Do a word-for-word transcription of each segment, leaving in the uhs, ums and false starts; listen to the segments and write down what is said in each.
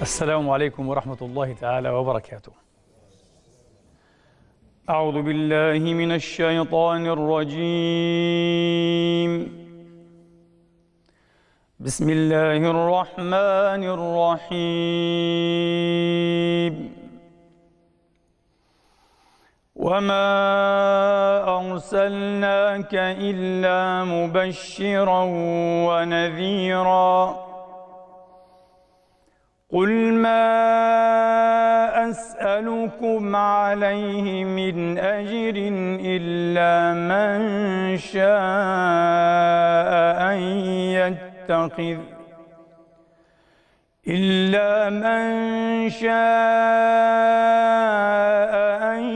السلام عليكم ورحمة الله تعالى وبركاته. أعوذ بالله من الشيطان الرجيم. بسم الله الرحمن الرحيم. وما أرسلناك إلا مبشرا ونذيرا. قل ما أسألكم عليه من أجر إلا من شاء أن يتخذ إلا من شاء أن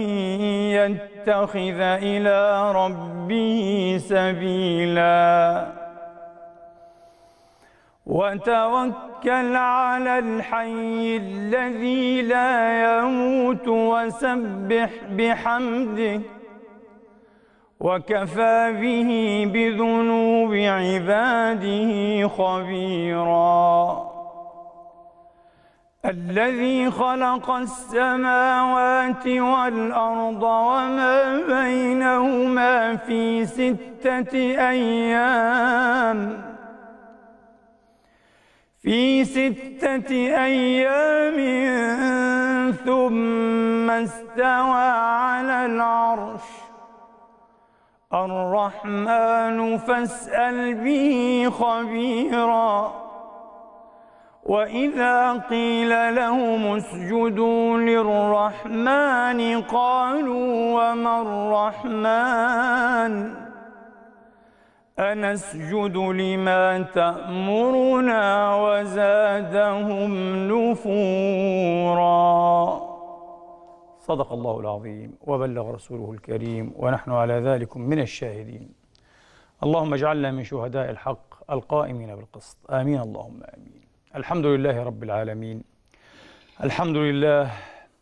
يتخذ إلى ربه سبيلا. وتوكل على الحي الذي لا يموت وسبح بحمده وكفى به بذنوب عباده خبيرا. الذي خلق السماوات والأرض وما بينهما في ستة أيام في ستة أيام ثم استوى على العرش. الرحمن فاسأل به خبيرا. وإذا قيل لهم اسجدوا للرحمن قالوا وما الرحمن أنسجد لما تأمرنا وزادهم نفورا. صدق الله العظيم وبلغ رسوله الكريم ونحن على ذلك من الشاهدين. اللهم اجعلنا من شهداء الحق القائمين بالقسط، آمين اللهم آمين. الحمد لله رب العالمين. الحمد لله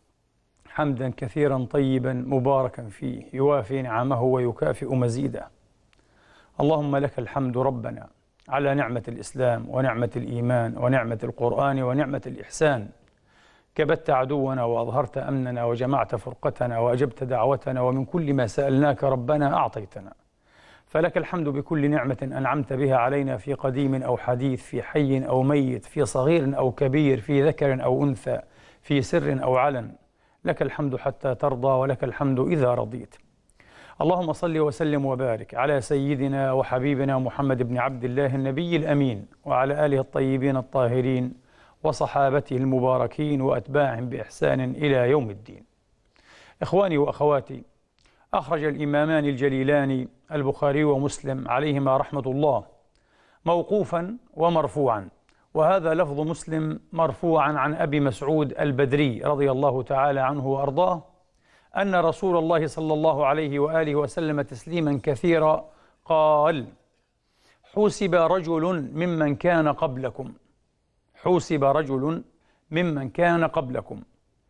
حمدا كثيرا طيبا مباركا فيه يوافي نعمه ويكافئ مزيده. اللهم لك الحمد ربنا على نعمة الإسلام ونعمة الإيمان ونعمة القرآن ونعمة الإحسان. كبت عدونا وأظهرت أمننا وجمعت فرقتنا وأجبت دعوتنا، ومن كل ما سألناك ربنا أعطيتنا. فلك الحمد بكل نعمة أنعمت بها علينا في قديم أو حديث، في حي أو ميت، في صغير أو كبير، في ذكر أو أنثى، في سر أو علن. لك الحمد حتى ترضى ولك الحمد إذا رضيت. اللهم صل وسلم وبارك على سيدنا وحبيبنا محمد بن عبد الله النبي الأمين، وعلى آله الطيبين الطاهرين وصحابته المباركين وأتباعهم بإحسان إلى يوم الدين. إخواني وأخواتي، أخرج الإمامان الجليلان البخاري ومسلم عليهما رحمة الله موقوفا ومرفوعا، وهذا لفظ مسلم مرفوعا عن أبي مسعود البدري رضي الله تعالى عنه وأرضاه أن رسول الله صلى الله عليه وآله وسلم تسليما كثيرا قال: حوسب رجل ممن كان قبلكم حوسب رجل ممن كان قبلكم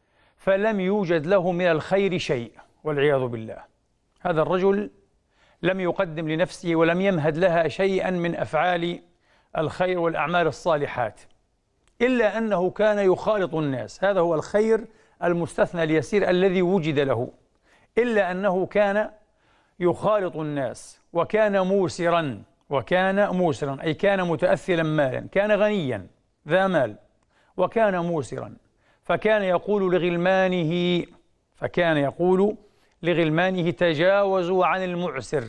فلم يوجد له من الخير شيء، والعياذ بالله. هذا الرجل لم يقدم لنفسه ولم يمهد لها شيئا من أفعال الخير والأعمال الصالحات، إلا أنه كان يخالط الناس. هذا هو الخير المستثنى اليسير الذي وجد له، إلا أنه كان يخالط الناس، وكان موسرا وكان موسرا أي كان متأثلا مالا، كان غنيا ذا مال وكان موسرا. فكان يقول لغلمانه فكان يقول لغلمانه تجاوزوا عن المعسر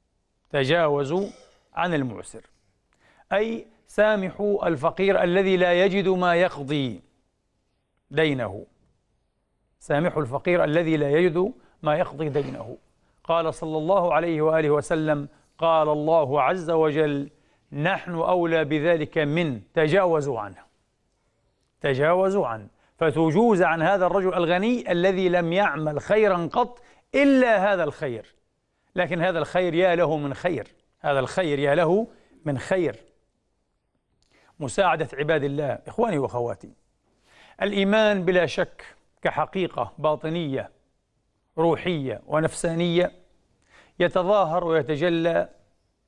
تجاوزوا عن المعسر أي سامحوا الفقير الذي لا يجد ما يقضي دينه سامحوا الفقير الذي لا يجد ما يقضي دينه. قال صلى الله عليه وآله وسلم: قال الله عز وجل: نحن أولى بذلك من تجاوزوا عنه تجاوزوا عنه فتجوز عن هذا الرجل الغني الذي لم يعمل خيرا قط إلا هذا الخير. لكن هذا الخير يا له من خير هذا الخير يا له من خير مساعدة عباد الله. إخواني وأخواتي، الإيمان بلا شك كحقيقة باطنية روحية ونفسانية يتظاهر ويتجلى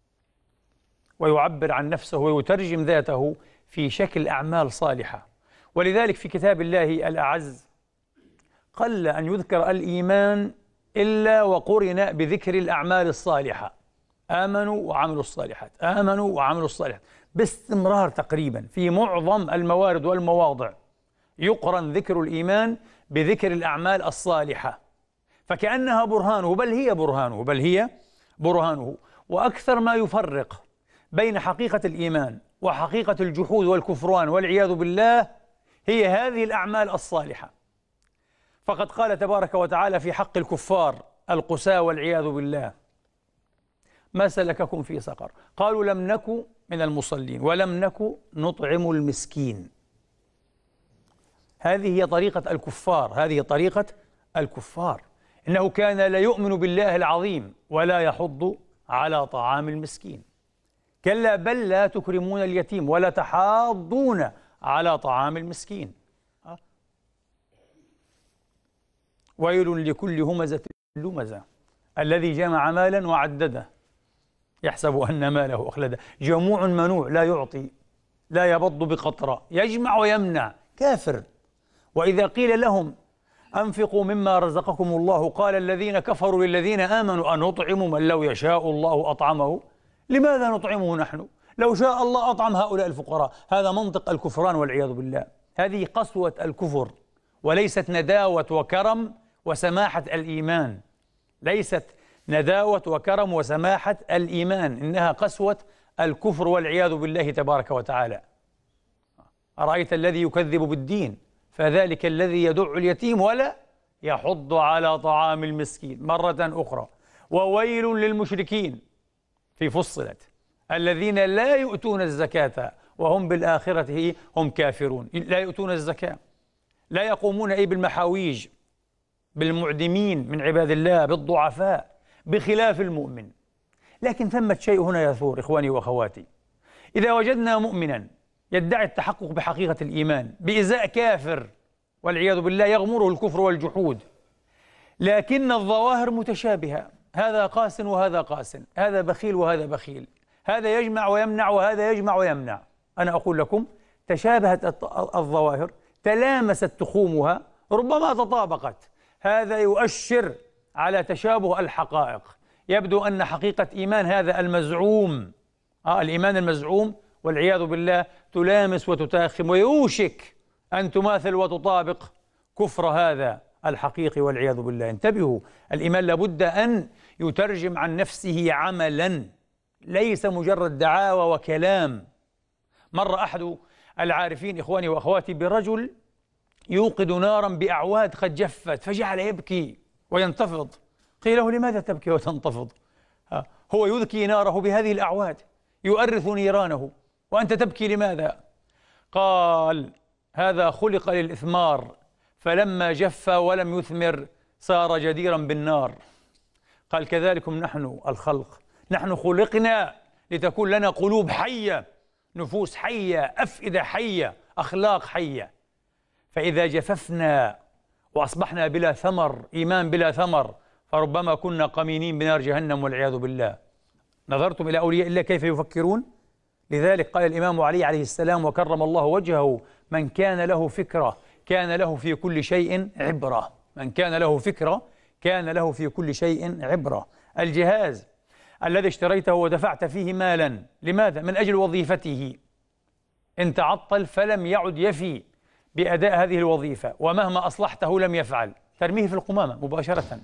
ويعبر عن نفسه ويترجم ذاته في شكل أعمال صالحة، ولذلك في كتاب الله الأعز قل أن يذكر الإيمان إلا وقرن بذكر الأعمال الصالحة. آمنوا وعملوا الصالحات، آمنوا وعملوا الصالحات باستمرار. تقريبا في معظم الموارد والمواضع يقرن ذكر الإيمان بذكر الأعمال الصالحة، فكأنها برهانه، بل هي برهانه بل هي برهانه. وأكثر ما يفرق بين حقيقة الإيمان وحقيقة الجحود والكفران والعياذ بالله هي هذه الأعمال الصالحة. فقد قال تبارك وتعالى في حق الكفار القساة والعياذ بالله: ما سلككم في سقر؟ قالوا لم نك من المصلين ولم نك نطعم المسكين. هذه هي طريقة الكفار، هذه طريقة الكفار. إنه كان لا يؤمن بالله العظيم ولا يحض على طعام المسكين. كلا بل لا تكرمون اليتيم ولا تحاضون على طعام المسكين. ويل لكل همزة لمزة الذي جمع مالا وعدده يحسب أن ماله أخلده. جموع منوع لا يعطي لا يبض بقطرة، يجمع ويمنع، كافر. وإذا قيل لهم أنفقوا مما رزقكم الله قال الذين كفروا للذين آمنوا أنطعم من لو يشاء الله أطعمه؟ لماذا نطعمه نحن؟ لو شاء الله أطعم هؤلاء الفقراء. هذا منطق الكفران والعياذ بالله. هذه قسوة الكفر وليست نداوة وكرم وسماحة الإيمان. ليست نداوة وكرم وسماحة الإيمان، إنها قسوة الكفر والعياذ بالله تبارك وتعالى. أرأيت الذي يكذب بالدين فذلك الذي يدع اليتيم ولا يحض على طعام المسكين. مرة أخرى: وويل للمشركين في فصلت الذين لا يؤتون الزكاة وهم بالآخرة هم كافرون. لا يؤتون الزكاة، لا يقومون أي بالمحاويج، بالمعدمين من عباد الله، بالضعفاء، بخلاف المؤمن. لكن ثمة شيء هنا يثور إخواني وأخواتي: إذا وجدنا مؤمنا يدعي التحقق بحقيقة الإيمان بإزاء كافر والعياذ بالله يغمره الكفر والجحود، لكن الظواهر متشابهة، هذا قاس وهذا قاس، هذا بخيل وهذا بخيل، هذا يجمع ويمنع وهذا يجمع ويمنع. أنا أقول لكم تشابهت الظواهر، تلامست تخومها، ربما تطابقت. هذا يؤشر على تشابه الحقائق. يبدو أن حقيقة إيمان هذا المزعوم آه الإيمان المزعوم والعياذ بالله تلامس وتتاخم ويوشك أن تماثل وتطابق كفر هذا الحقيقي والعياذ بالله. انتبهوا، الإيمان لابد أن يترجم عن نفسه عملا، ليس مجرد دعاوى وكلام. مر أحد العارفين إخواني وأخواتي برجل يوقد نارا بأعواد قد جفت فجعل يبكي وينتفض. قيل له: لماذا تبكي وتنتفض؟ هو يذكي ناره بهذه الأعواد، يؤرث نيرانه، وأنت تبكي لماذا؟ قال: هذا خلق للإثمار فلما جف ولم يثمر صار جديرا بالنار. قال: كذلكم نحن الخلق، نحن خلقنا لتكون لنا قلوب حية، نفوس حية، أفئدة حية، أخلاق حية. فإذا جففنا وأصبحنا بلا ثمر، إيمان بلا ثمر، فربما كنا قمينين بنار جهنم والعياذ بالله. نظرتم إلى أولياء الله كيف يفكرون؟ لذلك قال الإمام علي عليه السلام وكرم الله وجهه: من كان له فكرة كان له في كل شيء عبرة. من كان له فكرة كان له في كل شيء عبرة. الجهاز الذي اشتريته ودفعت فيه مالا، لماذا؟ من أجل وظيفته. إن تعطل فلم يعد يفي بأداء هذه الوظيفة، ومهما أصلحته لم يفعل، ترميه في القمامة مباشرة.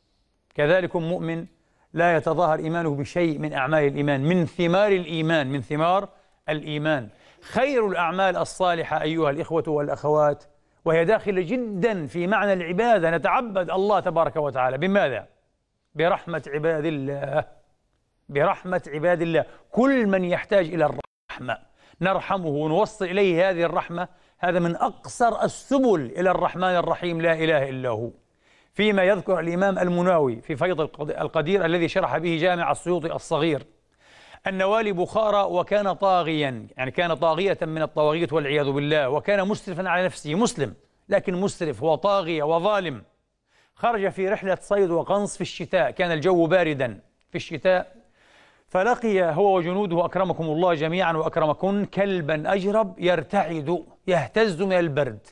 كذلك مؤمن لا يتظاهر إيمانه بشيء من أعمال الإيمان، من ثمار الإيمان، من ثمار الإيمان. خير الأعمال الصالحة أيها الإخوة والأخوات، وهي داخلة جدا في معنى العبادة. نتعبد الله تبارك وتعالى بماذا؟ برحمة عباد الله، برحمة عباد الله. كل من يحتاج إلى الرحمة نرحمه ونوصل إليه هذه الرحمة. هذا من أقصر السبل إلى الرحمن الرحيم لا إله إلا هو. فيما يذكر الإمام المناوي في فيض القدير الذي شرح به جامع السيوطي الصغير أن والي بخارى وكان طاغيا، يعني كان طاغية من الطواغيت والعياذ بالله، وكان مسرفا على نفسه، مسلم لكن مسرف وطاغية وظالم. خرج في رحلة صيد وقنص في الشتاء، كان الجو باردا في الشتاء، فلقي هو وجنوده أكرمكم الله جميعا وأكرمكن كلبا أجرب يرتعد يهتز من البرد،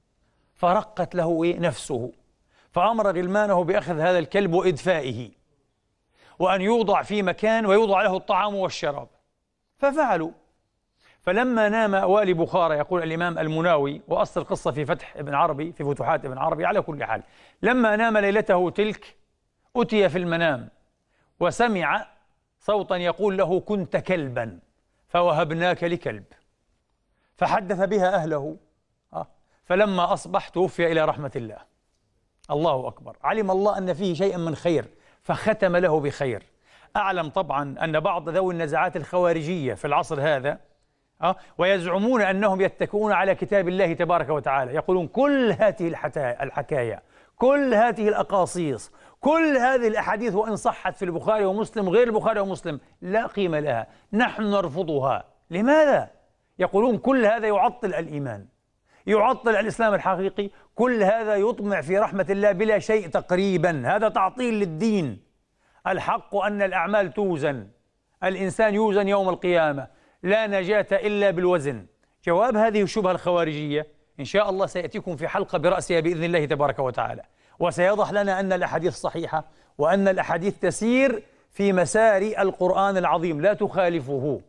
فرقت له إيه نفسه، فأمر غلمانه بأخذ هذا الكلب وإدفائه، وأن يوضع في مكان ويوضع له الطعام والشراب، ففعلوا. فلما نام والي بخارى، يقول الإمام المناوي، وأصل القصة في فتح ابن عربي في فتوحات ابن عربي، على كل حال لما نام ليلته تلك أتي في المنام وسمع صوتا يقول له كنت كلبا فوهبناك لكلب، فحدث بها أهله، فلما أصبح توفي إلى رحمة الله. الله أكبر. علم الله أن فيه شيئا من خير فختم له بخير. أعلم طبعا أن بعض ذوي النزعات الخوارجية في العصر هذا أه؟ ويزعمون أنهم يتكئون على كتاب الله تبارك وتعالى، يقولون كل هذه الحكاية، كل هذه الأقاصيص، كل هذه الأحاديث وإن صحت في البخاري ومسلم غير البخاري ومسلم لا قيمة لها، نحن نرفضها. لماذا؟ يقولون كل هذا يعطل الإيمان، يعطل الإسلام الحقيقي، كل هذا يطمع في رحمة الله بلا شيء تقريبا، هذا تعطيل للدين. الحق أن الأعمال توزن، الإنسان يوزن يوم القيامة، لا نجاة إلا بالوزن. جواب هذه الشبهة الخوارجية إن شاء الله سيأتيكم في حلقة برأسها بإذن الله تبارك وتعالى، وسيوضح لنا أن الأحاديث صحيحة، وأن الأحاديث تسير في مسار القرآن العظيم لا تخالفه.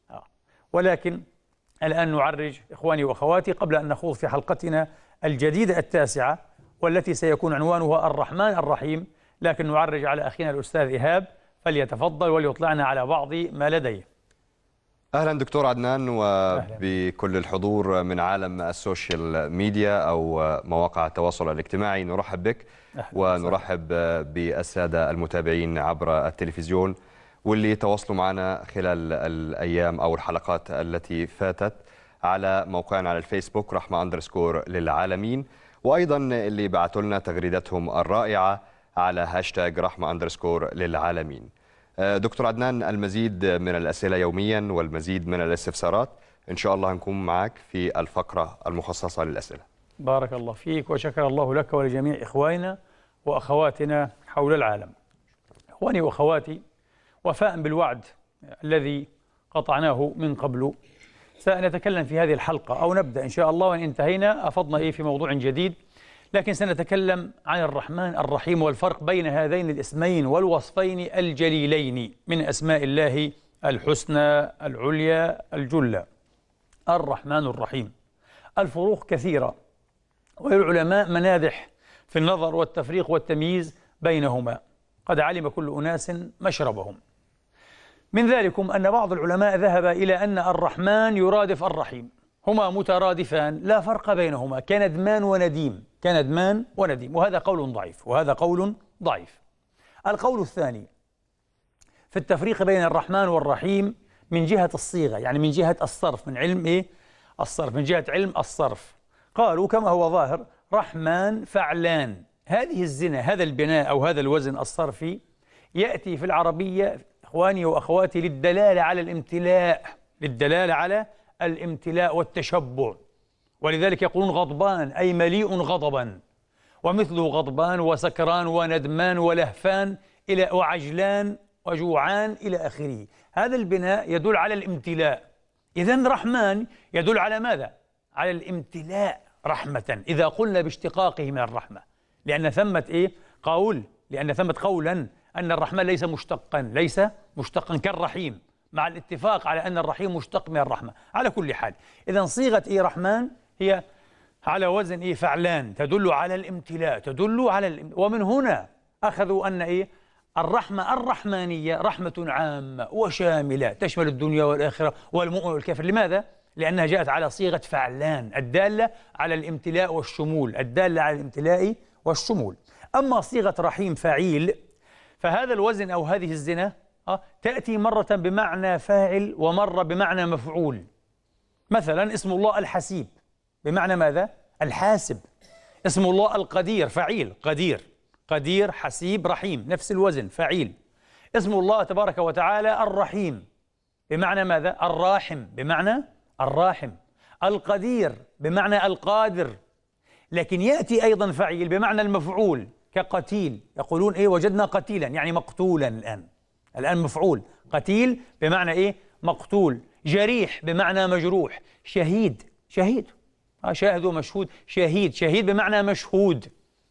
ولكن الآن نعرج إخواني وأخواتي قبل أن نخوض في حلقتنا الجديدة التاسعة، والتي سيكون عنوانها الرحمن الرحيم، لكن نعرج على أخينا الأستاذ إيهاب فليتفضل وليطلعنا على بعض ما لديه. أهلا دكتور عدنان، وبكل الحضور من عالم السوشيال ميديا أو مواقع التواصل الاجتماعي نرحب بك، ونرحب بالسادة المتابعين عبر التلفزيون واللي تواصلوا معنا خلال الأيام أو الحلقات التي فاتت على موقعنا على الفيسبوك رحمة أندرسكور للعالمين، وأيضا اللي بعثوا لنا تغريداتهم الرائعة على هاشتاج رحمة أندرسكور للعالمين. دكتور عدنان، المزيد من الأسئلة يوميا والمزيد من الاستفسارات إن شاء الله هنكون معك في الفقرة المخصصة للأسئلة. بارك الله فيك وشكر الله لك ولجميع إخواننا وأخواتنا حول العالم. إخواني وأخواتي، وفاء بالوعد الذي قطعناه من قبل، سنتكلم في هذه الحلقة أو نبدأ إن شاء الله، وإن انتهينا أفضنا إيه في موضوع جديد، لكن سنتكلم عن الرحمن الرحيم والفرق بين هذين الاسمين والوصفين الجليلين من أسماء الله الحسنى العليا الجلة، الرحمن الرحيم. الفروق كثيرة، والعلماء منادح في النظر والتفريق والتمييز بينهما، قد علم كل أناس مشربهم. من ذلكم أن بعض العلماء ذهب إلى أن الرحمن يرادف الرحيم، هما مترادفان لا فرق بينهما، كندمان ونديم، كندمان ونديم، وهذا قول ضعيف وهذا قول ضعيف. القول الثاني في التفريق بين الرحمن والرحيم من جهة الصيغة، يعني من جهة الصرف، من علم إيه؟ الصرف، من جهة علم الصرف. قالوا كما هو ظاهر رحمن فعلان، هذه الزنا، هذا البناء أو هذا الوزن الصرفي يأتي في العربية إخواني وأخواتي للدلالة على الامتلاء، للدلالة على الامتلاء والتشبع، ولذلك يقولون غضبان أي مليء غضبا، ومثله غضبان وسكران وندمان ولهفان إلى وعجلان وجوعان إلى آخره. هذا البناء يدل على الامتلاء. إذن رحمن يدل على ماذا؟ على الامتلاء رحمة، إذا قلنا باشتقاقه من الرحمة، لأن ثمة إيه؟ قول، لأن ثمة قولا أن الرحمن ليس مشتقا، ليس مشتقا كالرحيم، مع الاتفاق على أن الرحيم مشتق من الرحمة. على كل حال إذن صيغة إيه رحمن هي على وزن إيه فعلان، تدل على الامتلاء، تدل على الام... ومن هنا أخذوا أن إيه الرحمة الرحمانية رحمة عامة وشاملة تشمل الدنيا والآخرة والمؤمن والكافر. لماذا؟ لأنها جاءت على صيغة فعلان الدالة على الامتلاء والشمول، الدالة على الامتلاء والشمول. أما صيغة رحيم فعيل فهذا الوزن أو هذه الزنا أه تأتي مرة بمعنى فاعل ومرة بمعنى مفعول. مثلا اسم الله الحسيب بمعنى ماذا؟ الحاسب. اسم الله القدير فعيل، قدير، قدير حسيب رحيم، نفس الوزن فعيل. اسم الله تبارك وتعالى الرحيم بمعنى ماذا؟ الراحم، بمعنى الراحم. القدير بمعنى القادر، لكن يأتي أيضا فعيل بمعنى المفعول كقتيل، يقولون إيه وجدنا قتيلا يعني مقتولا الآن، الآن مفعول. قتيل بمعنى إيه؟ مقتول. جريح بمعنى مجروح. شهيد، شهيد شاهد ومشهود. شهيد، شهيد بمعنى مشهود.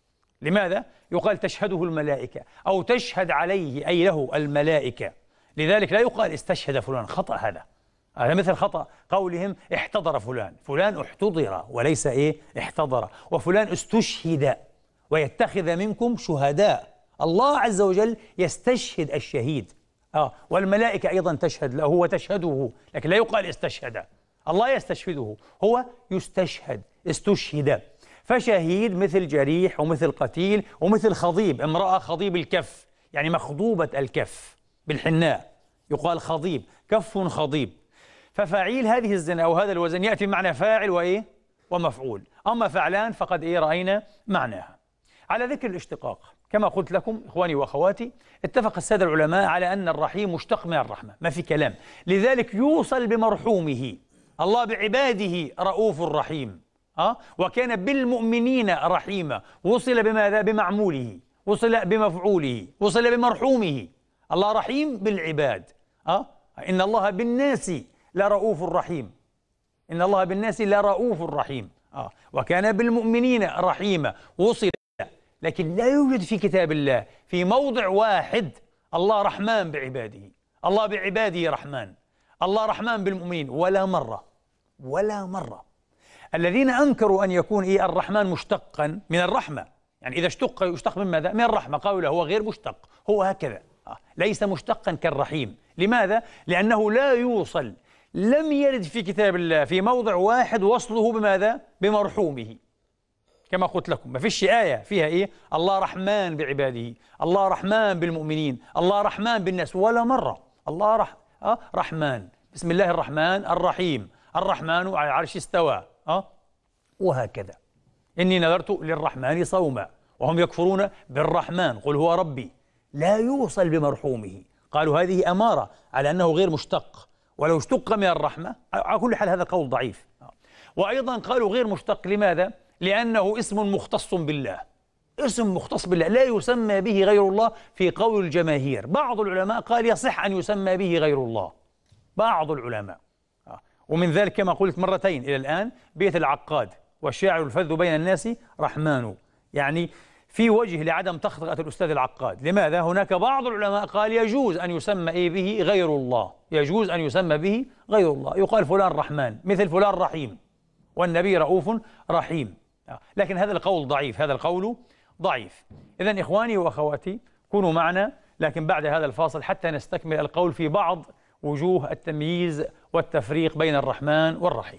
لماذا؟ يقال تشهده الملائكة أو تشهد عليه أي له الملائكة. لذلك لا يقال استشهد فلان، خطأ هذا. هذا مثل خطأ قولهم احتضر فلان. فلان احتضر وليس إيه؟ احتضر. وفلان استشهد ويتخذ منكم شهداء. الله عز وجل يستشهد الشهيد، آه والملائكة أيضا تشهد له وتشهده، لكن لا يقال استشهد. الله يستشهده، هو يستشهد، استشهد. فشهيد مثل جريح ومثل قتيل ومثل خضيب. امرأة خضيب الكف يعني مخضوبة الكف بالحناء، يقال خضيب، كف خضيب. ففاعيل هذه الزنا أو هذا الوزن يأتي بمعنى فاعل وإيه؟ ومفعول. أما فعلان فقد إيه رأينا معناها. على ذكر الاشتقاق كما قلت لكم إخواني وأخواتي، اتفق السادة العلماء على أن الرحيم مشتق من الرحمة، ما في كلام. لذلك يوصل بمرحومه. الله بعباده رؤوف رحيم، أه؟ وكان بالمؤمنين رحيما. وصل بماذا؟ بمعموله، وصل بمفعوله، وصل بمرحومه. الله رحيم بالعباد، أه؟ إن الله بالناس لرؤوف رحيم. إن الله بالناس لرؤوف رحيم، أه؟ وكان بالمؤمنين رحيما. وصل، لكن لا يوجد في كتاب الله في موضع واحد الله رحمن بعباده، الله بعباده رحمن، الله رحمن بالمؤمنين، ولا مرة، ولا مرة. الذين أنكروا أن يكون إيه الرحمن مشتقا من الرحمة، يعني إذا اشتق يشتق من ماذا؟ من الرحمة. قالوا له هو غير مشتق، هو هكذا، ليس مشتقا كالرحيم. لماذا؟ لأنه لا يوصل، لم يرد في كتاب الله في موضع واحد وصله بماذا؟ بمرحومه. كما قلت لكم ما فيش آية فيها إيه الله رحمن بعباده، الله رحمن بالمؤمنين، الله رحمن بالناس، ولا مرة. الله رح... أه؟ رحمن، بسم الله الرحمن الرحيم، الرحمن على العرش استوى، أه؟ وهكذا. إني نذرت للرحمن صوما وهم يكفرون بالرحمن قل هو ربي. لا يوصل بمرحومه. قالوا هذه أمارة على أنه غير مشتق، ولو اشتق من الرحمة على كل حال هذا قول ضعيف. وأيضا قالوا غير مشتق. لماذا؟ لأنه اسم مختص بالله، اسم مختص بالله لا يسمى به غير الله في قول الجماهير. بعض العلماء قال يصح أن يسمى به غير الله، بعض العلماء. ومن ذلك كما قلت مرتين إلى الآن بيت العقاد، والشاعر الفذ بين الناس رحمن، يعني في وجه لعدم تخطئة الأستاذ العقاد. لماذا؟ هناك بعض العلماء قال يجوز أن يسمى إيه به غير الله، يجوز أن يسمى به غير الله. يقال فلان رحمن مثل فلان رحيم، والنبي رؤوف رحيم. لكن هذا القول ضعيف، هذا القول ضعيف. إذن إخواني وأخواتي كونوا معنا، لكن بعد هذا الفاصل حتى نستكمل القول في بعض وجوه التمييز والتفريق بين الرحمن والرحيم.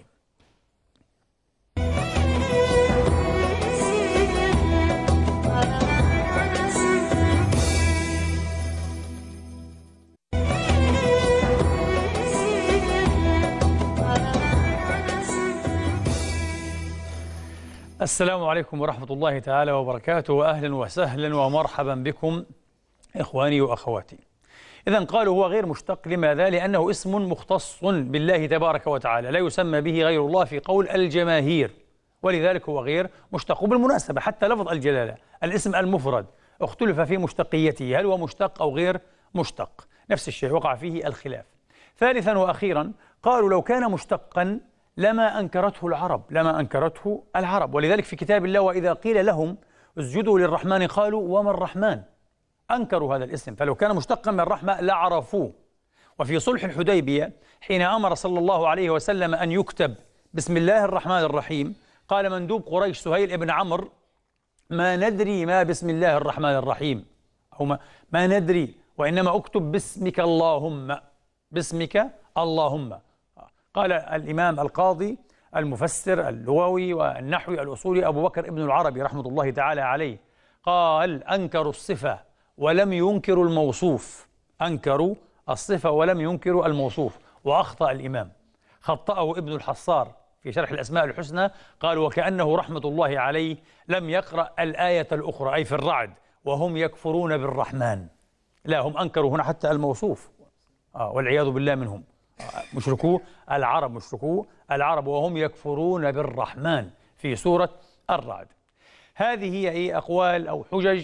السلام عليكم ورحمة الله تعالى وبركاته، وأهلا وسهلا ومرحبا بكم إخواني وأخواتي. إذن قالوا هو غير مشتق. لماذا؟ لأنه اسم مختص بالله تبارك وتعالى، لا يسمى به غير الله في قول الجماهير، ولذلك هو غير مشتق. وبالمناسبة حتى لفظ الجلالة الاسم المفرد اختلف في مشتقيته، هل هو مشتق أو غير مشتق؟ نفس الشيء وقع فيه الخلاف. ثالثا وأخيرا قالوا لو كان مشتقا لما أنكرته العرب، لما أنكرته العرب. ولذلك في كتاب الله وإذا قيل لهم اسجدوا للرحمن قالوا وما الرحمن، أنكروا هذا الاسم. فلو كان مشتقا من الرحمة لعرفوه. وفي صلح الحديبية حين أمر صلى الله عليه وسلم أن يكتب بسم الله الرحمن الرحيم، قال مندوب قريش سهيل ابن عمرو ما ندري ما بسم الله الرحمن الرحيم، أو ما, ما ندري، وإنما اكتب باسمك اللهم، باسمك اللهم. قال الإمام القاضي المفسر اللغوي والنحوي الأصولي أبو بكر ابن العربي رحمة الله تعالى عليه، قال أنكروا الصفة ولم ينكروا الموصوف، أنكروا الصفة ولم ينكروا الموصوف. وأخطأ الإمام، خطأه ابن الحصار في شرح الأسماء الحسنى، قال وكأنه رحمة الله عليه لم يقرأ الآية الأخرى أي في الرعد وهم يكفرون بالرحمن. لا، هم أنكروا هنا حتى الموصوف، آه والعياذ بالله منهم. مشركو العرب، مشركو العرب وهم يكفرون بالرحمن في سورة الرعد. هذه هي أقوال أو حجج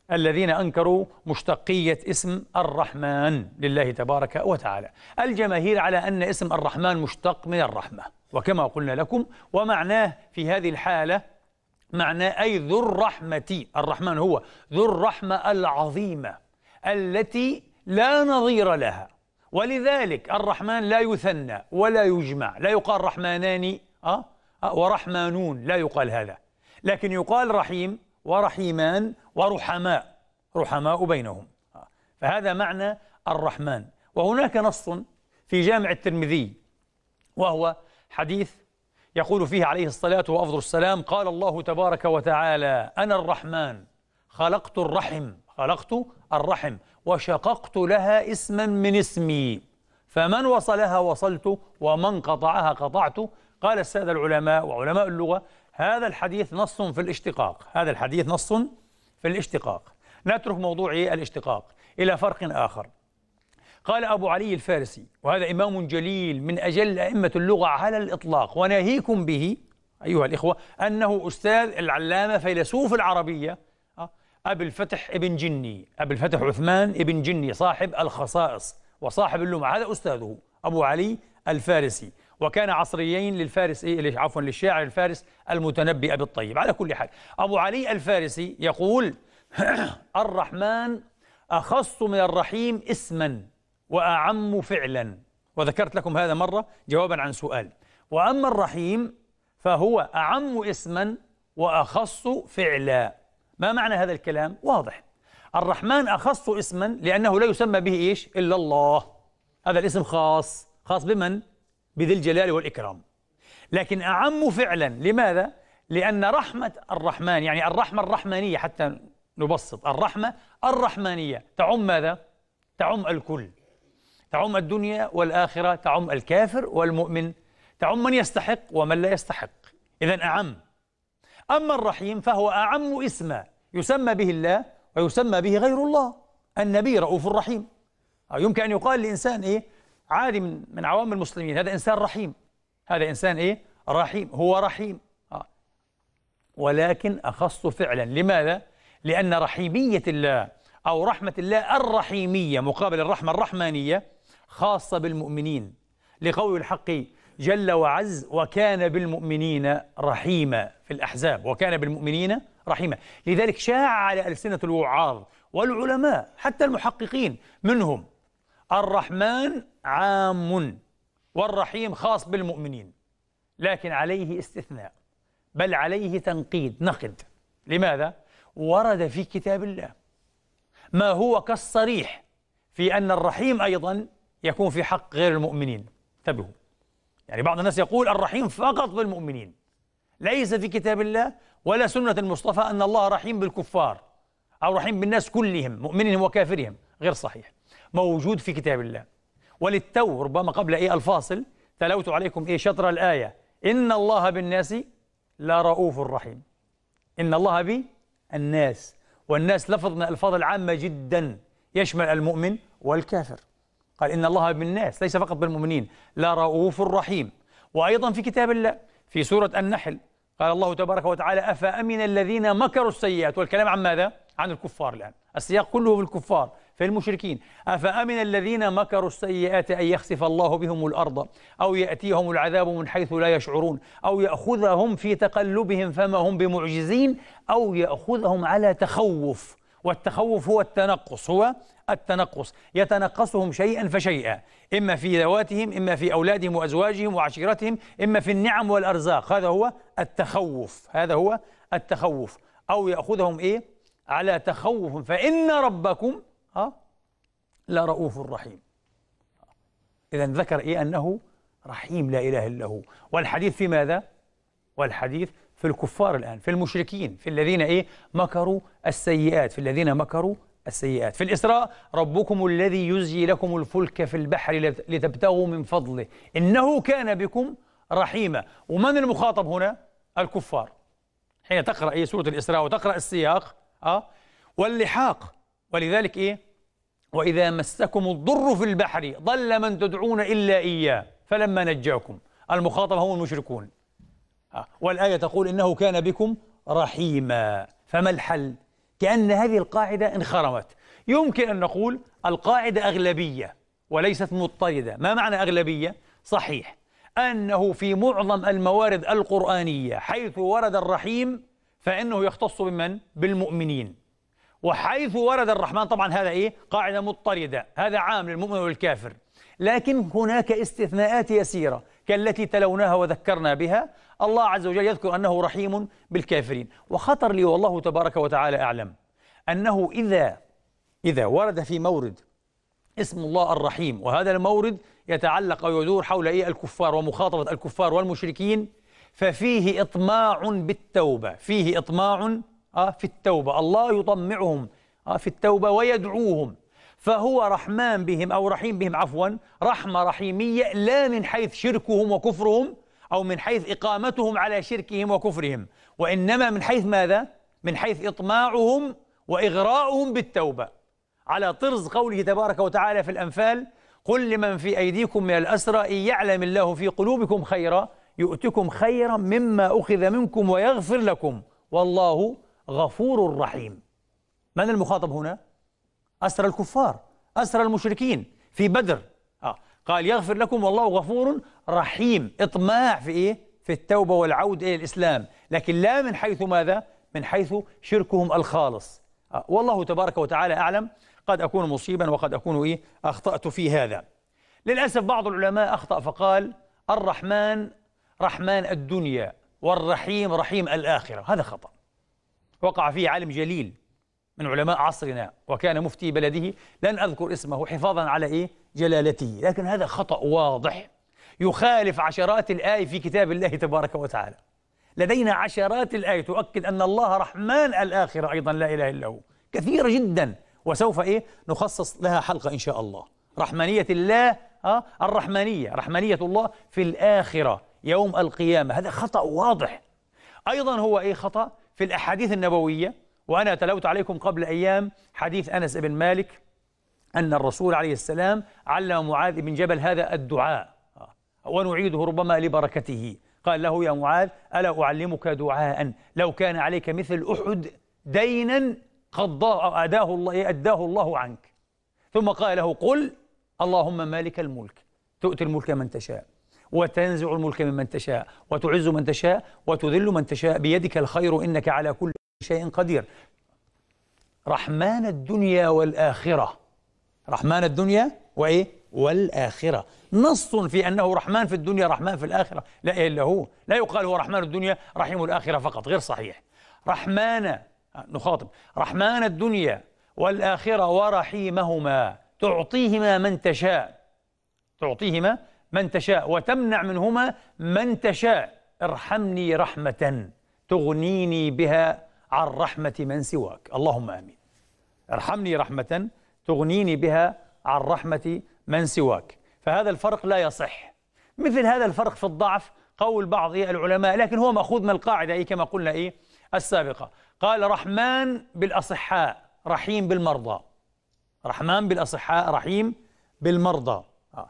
الذين أنكروا مشتقية اسم الرحمن لله تبارك وتعالى. الجماهير على أن اسم الرحمن مشتق من الرحمة، وكما قلنا لكم ومعناه في هذه الحالة معناه أي ذو الرحمة. الرحمن هو ذو الرحمة العظيمة التي لا نظير لها، ولذلك الرحمن لا يثنى ولا يجمع، لا يقال رحمانان أه؟ أه ورحمانون، لا يقال هذا، لكن يقال رحيم ورحيمان ورحماء، رحماء بينهم. أه؟ فهذا معنى الرحمن. وهناك نص في جامع الترمذي وهو حديث يقول فيه عليه الصلاة وأفضل السلام: قال الله تبارك وتعالى: أنا الرحمن خلقت الرحم خلقت الرحم وشققت لها اسما من اسمي، فمن وصلها وصلت ومن قطعها قطعت. قال السادة العلماء وعلماء اللغة: هذا الحديث نص في الاشتقاق، هذا الحديث نص في الاشتقاق. نترك موضوع الاشتقاق إلى فرق آخر. قال أبو علي الفارسي، وهذا إمام جليل من أجل أئمة اللغة على الإطلاق، وناهيكم به أيها الإخوة أنه أستاذ العلامة فيلسوف العربية أبي الفتح ابن جني، أبي الفتح عثمان ابن جني صاحب الخصائص وصاحب اللمعة، هذا أستاذه أبو علي الفارسي، وكان عصريين للفارس إيه عفوا للشاعر الفارس المتنبي أبي الطيب. على كل حال، أبو علي الفارسي يقول: الرحمن أخص من الرحيم اسما وأعم فعلا، وذكرت لكم هذا مرة جوابا عن سؤال. وأما الرحيم فهو أعم اسما وأخص فعلا. ما معنى هذا الكلام؟ واضح. الرحمن أخص اسما لأنه لا يسمى به إيش إلا الله، هذا الاسم خاص، خاص بمن؟ بذي الجلال والإكرام. لكن أعم فعلا، لماذا؟ لأن رحمة الرحمن يعني الرحمة الرحمانية، حتى نبسط، الرحمة الرحمانية تعم ماذا؟ تعم الكل، تعم الدنيا والآخرة، تعم الكافر والمؤمن، تعم من يستحق ومن لا يستحق، إذن أعم. أما الرحيم فهو أعم اسما يسمى به الله ويسمى به غير الله. النبي رؤوف رحيم، أو يمكن أن يقال لإنسان إيه عادي من, من عوام المسلمين: هذا إنسان رحيم، هذا إنسان إيه رحيم، هو رحيم. آه. ولكن أخص فعلا. لماذا؟ لأن رحيمية الله أو رحمة الله الرحيمية مقابل الرحمة الرحمانية خاصة بالمؤمنين، لقول الحق جل وعز: وكان بالمؤمنين رحيما في الأحزاب، وكان بالمؤمنين رحيما. لذلك شاع على ألسنة الوعاظ والعلماء حتى المحققين منهم: الرحمن عام والرحيم خاص بالمؤمنين، لكن عليه استثناء، بل عليه تنقيد نقد. لماذا؟ ورد في كتاب الله ما هو كالصريح في أن الرحيم أيضا يكون في حق غير المؤمنين. انتبهوا، يعني بعض الناس يقول الرحيم فقط بالمؤمنين، ليس في كتاب الله ولا سنة المصطفى أن الله رحيم بالكفار أو رحيم بالناس كلهم مؤمنهم وكافرهم، غير صحيح، موجود في كتاب الله. وللتو ربما قبل إيه الفاصل تلوت عليكم إيه شطر الآية: إن الله بالناس لا رؤوف رحيم. إن الله بالناس، والناس لفظ من الألفاظ العامة جدا يشمل المؤمن والكافر. قال إن الله بالناس، ليس فقط بالمؤمنين، لا رؤوف رحيم. وأيضا في كتاب الله في سورة النحل قال الله تبارك وتعالى: أفأمن الذين مكروا السيئات، والكلام عن ماذا؟ عن الكفار. الآن السياق كله في الكفار، في المشركين. أفأمن الذين مكروا السيئات أن يخسف الله بهم الأرض أو يأتيهم العذاب من حيث لا يشعرون أو يأخذهم في تقلبهم فما هم بمعجزين أو يأخذهم على تخوف. والتخوف هو التنقص، هو التنقص، يتنقصهم شيئا فشيئا، إما في ذواتهم، إما في أولادهم وأزواجهم وعشيرتهم، إما في النعم والأرزاق. هذا هو التخوف، هذا هو التخوف. أو يأخذهم إيه على تخوف فإن ربكم ها لرؤوف رحيم. إذن ذكر إيه أنه رحيم لا إله إلا هو. والحديث في ماذا؟ والحديث في الكفار الآن، في المشركين، في الذين إيه مكروا السيئات، في الذين مكروا السيئات. في الإسراء: ربكم الذي يزجي لكم الفلك في البحر لتبتغوا من فضله إنه كان بكم رحيما. ومن المخاطب هنا؟ الكفار. حين تقرأ إيه سورة الإسراء وتقرأ السياق أه واللحاق. ولذلك إيه وإذا مسكم الضر في البحر ضل من تدعون إلا إياه فلما نجاكم. المخاطب هم المشركون. أه والآية تقول إنه كان بكم رحيما. فما الحل؟ كأن هذه القاعدة انخرمت. يمكن أن نقول القاعدة أغلبية وليست مضطردة. ما معنى أغلبية؟ صحيح أنه في معظم الموارد القرآنية حيث ورد الرحيم فإنه يختص بمن؟ بالمؤمنين. وحيث ورد الرحمن طبعا هذا إيه؟ قاعدة مضطردة، هذا عام للمؤمن والكافر. لكن هناك استثناءات يسيرة كالتي تلوناها وذكرنا بها. الله عز وجل يذكر أنه رحيم بالكافرين. وخطر لي والله تبارك وتعالى أعلم أنه إذا إذا ورد في مورد اسم الله الرحيم، وهذا المورد يتعلق أو يدور حول إيه؟ الكفار ومخاطبة الكفار والمشركين، ففيه إطماع بالتوبة، فيه إطماع آه في التوبة، الله يطمعهم آه في التوبة ويدعوهم. فهو رحمن بهم أو رحيم بهم عفوا رحمة رحيمية، لا من حيث شركهم وكفرهم أو من حيث إقامتهم على شركهم وكفرهم، وإنما من حيث ماذا؟ من حيث إطماعهم وإغراؤهم بالتوبة، على طرز قوله تبارك وتعالى في الأنفال: قل لمن في أيديكم من الأسرى إن يعلم الله في قلوبكم خيرا يؤتكم خيرا مما أخذ منكم ويغفر لكم والله غفور رحيم. من المخاطب هنا؟ أسرى الكفار، أسرى المشركين في بدر. آه. قال يغفر لكم والله غفور رحيم، إطماع في إيه؟ في التوبة والعودة إلى الإسلام، لكن لا من حيث ماذا؟ من حيث شركهم الخالص. آه. والله تبارك وتعالى أعلم. قد أكون مصيبا وقد أكون إيه؟ أخطأت في هذا. للأسف بعض العلماء أخطأ فقال الرحمن رحمن الدنيا والرحيم رحيم الآخرة. هذا خطأ وقع فيه عالم جليل من علماء عصرنا وكان مفتي بلده، لن أذكر اسمه حفاظا على إيه؟ جلالته، لكن هذا خطأ واضح يخالف عشرات الآي في كتاب الله تبارك وتعالى. لدينا عشرات الآي تؤكد أن الله رحمن الآخرة أيضا، لا إله إلا هو، كثيرة جدا، وسوف إيه؟ نخصص لها حلقة إن شاء الله. رحمانية الله آه الرحمانية، رحمانية الله في الآخرة يوم القيامة، هذا خطأ واضح. أيضا هو إيه؟ خطأ في الأحاديث النبوية. وأنا تلوت عليكم قبل أيام حديث أنس بن مالك أن الرسول عليه السلام علم معاذ بن جبل هذا الدعاء، ونعيده ربما لبركته. قال له: يا معاذ ألا أعلمك دعاء لو كان عليك مثل أحد دينا قضاه أداه الله أداه الله عنك. ثم قال له: قل اللهم مالك الملك تؤتي الملك من تشاء وتنزع الملك ممن تشاء وتعز من تشاء وتذل من تشاء بيدك الخير إنك على كل شيء قدير. رحمن الدنيا والآخرة، رحمن الدنيا وإيه؟ والآخرة، نص في أنه رحمن في الدنيا رحمن في الآخرة، لا إله إلا هو. لا يقال هو رحمن الدنيا رحيم الآخرة فقط، غير صحيح. رحمن نخاطب رحمن الدنيا والآخرة ورحيمهما، تعطيهما من تشاء، تعطيهما من تشاء وتمنع منهما من تشاء. ارحمني رحمة تغنيني بها عن رحمة من سواك، اللهم آمين. ارحمني رحمة تغنيني بها عن رحمة من سواك. فهذا الفرق لا يصح. مثل هذا الفرق في الضعف قول بعض العلماء، لكن هو مأخوذ من القاعدة إيه؟ كما قلنا إيه؟ السابقة. قال رحمن بالأصحاء رحيم بالمرضى، رحمن بالأصحاء رحيم بالمرضى،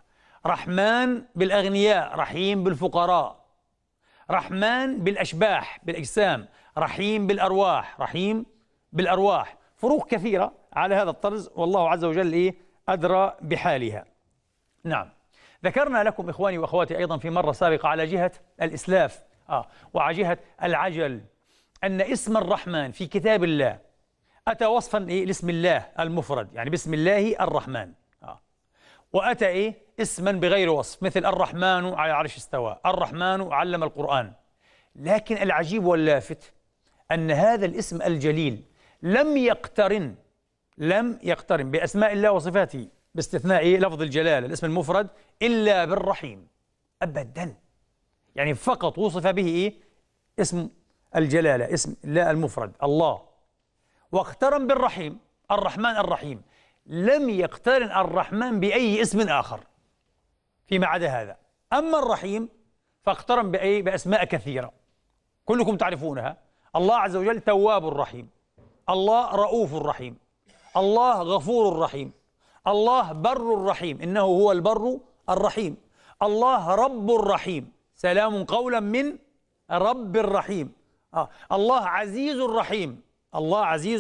رحمن بالأغنياء رحيم بالفقراء، رحمن بالأشباح بالأجسام رحيم بالأرواح، رحيم بالأرواح. فروق كثيرة على هذا الطرز، والله عز وجل إيه؟ أدرى بحالها. نعم، ذكرنا لكم إخواني وأخواتي أيضا في مرة سابقة على جهة الإسلاف آه وعلى جهة العجل أن اسم الرحمن في كتاب الله أتى وصفا إيه؟ لاسم الله المفرد، يعني بسم الله الرحمن، آه. وأتى إيه؟ اسما بغير وصف، مثل الرحمن على العرش استوى، الرحمن علم القرآن. لكن العجيب واللافت أن هذا الاسم الجليل لم يقترن لم يقترن بأسماء الله وصفاته باستثناء إيه؟ لفظ الجلالة الاسم المفرد إلا بالرحيم أبدا. يعني فقط وصف به إيه؟ اسم الجلالة اسم الله المفرد الله، واقترن بالرحيم الرحمن الرحيم. لم يقترن الرحمن بأي اسم آخر فيما عدا هذا. أما الرحيم فاقترن بأي بأسماء كثيرة كلكم تعرفونها. الله عز وجل تواب رحيم، الله رؤوف رحيم، الله غفور رحيم، الله بر رحيم إنه هو البر الرحيم، الله رب رحيم سلام قولا من رب الرحيم، آه. الله عزيز رحيم، الله عزيز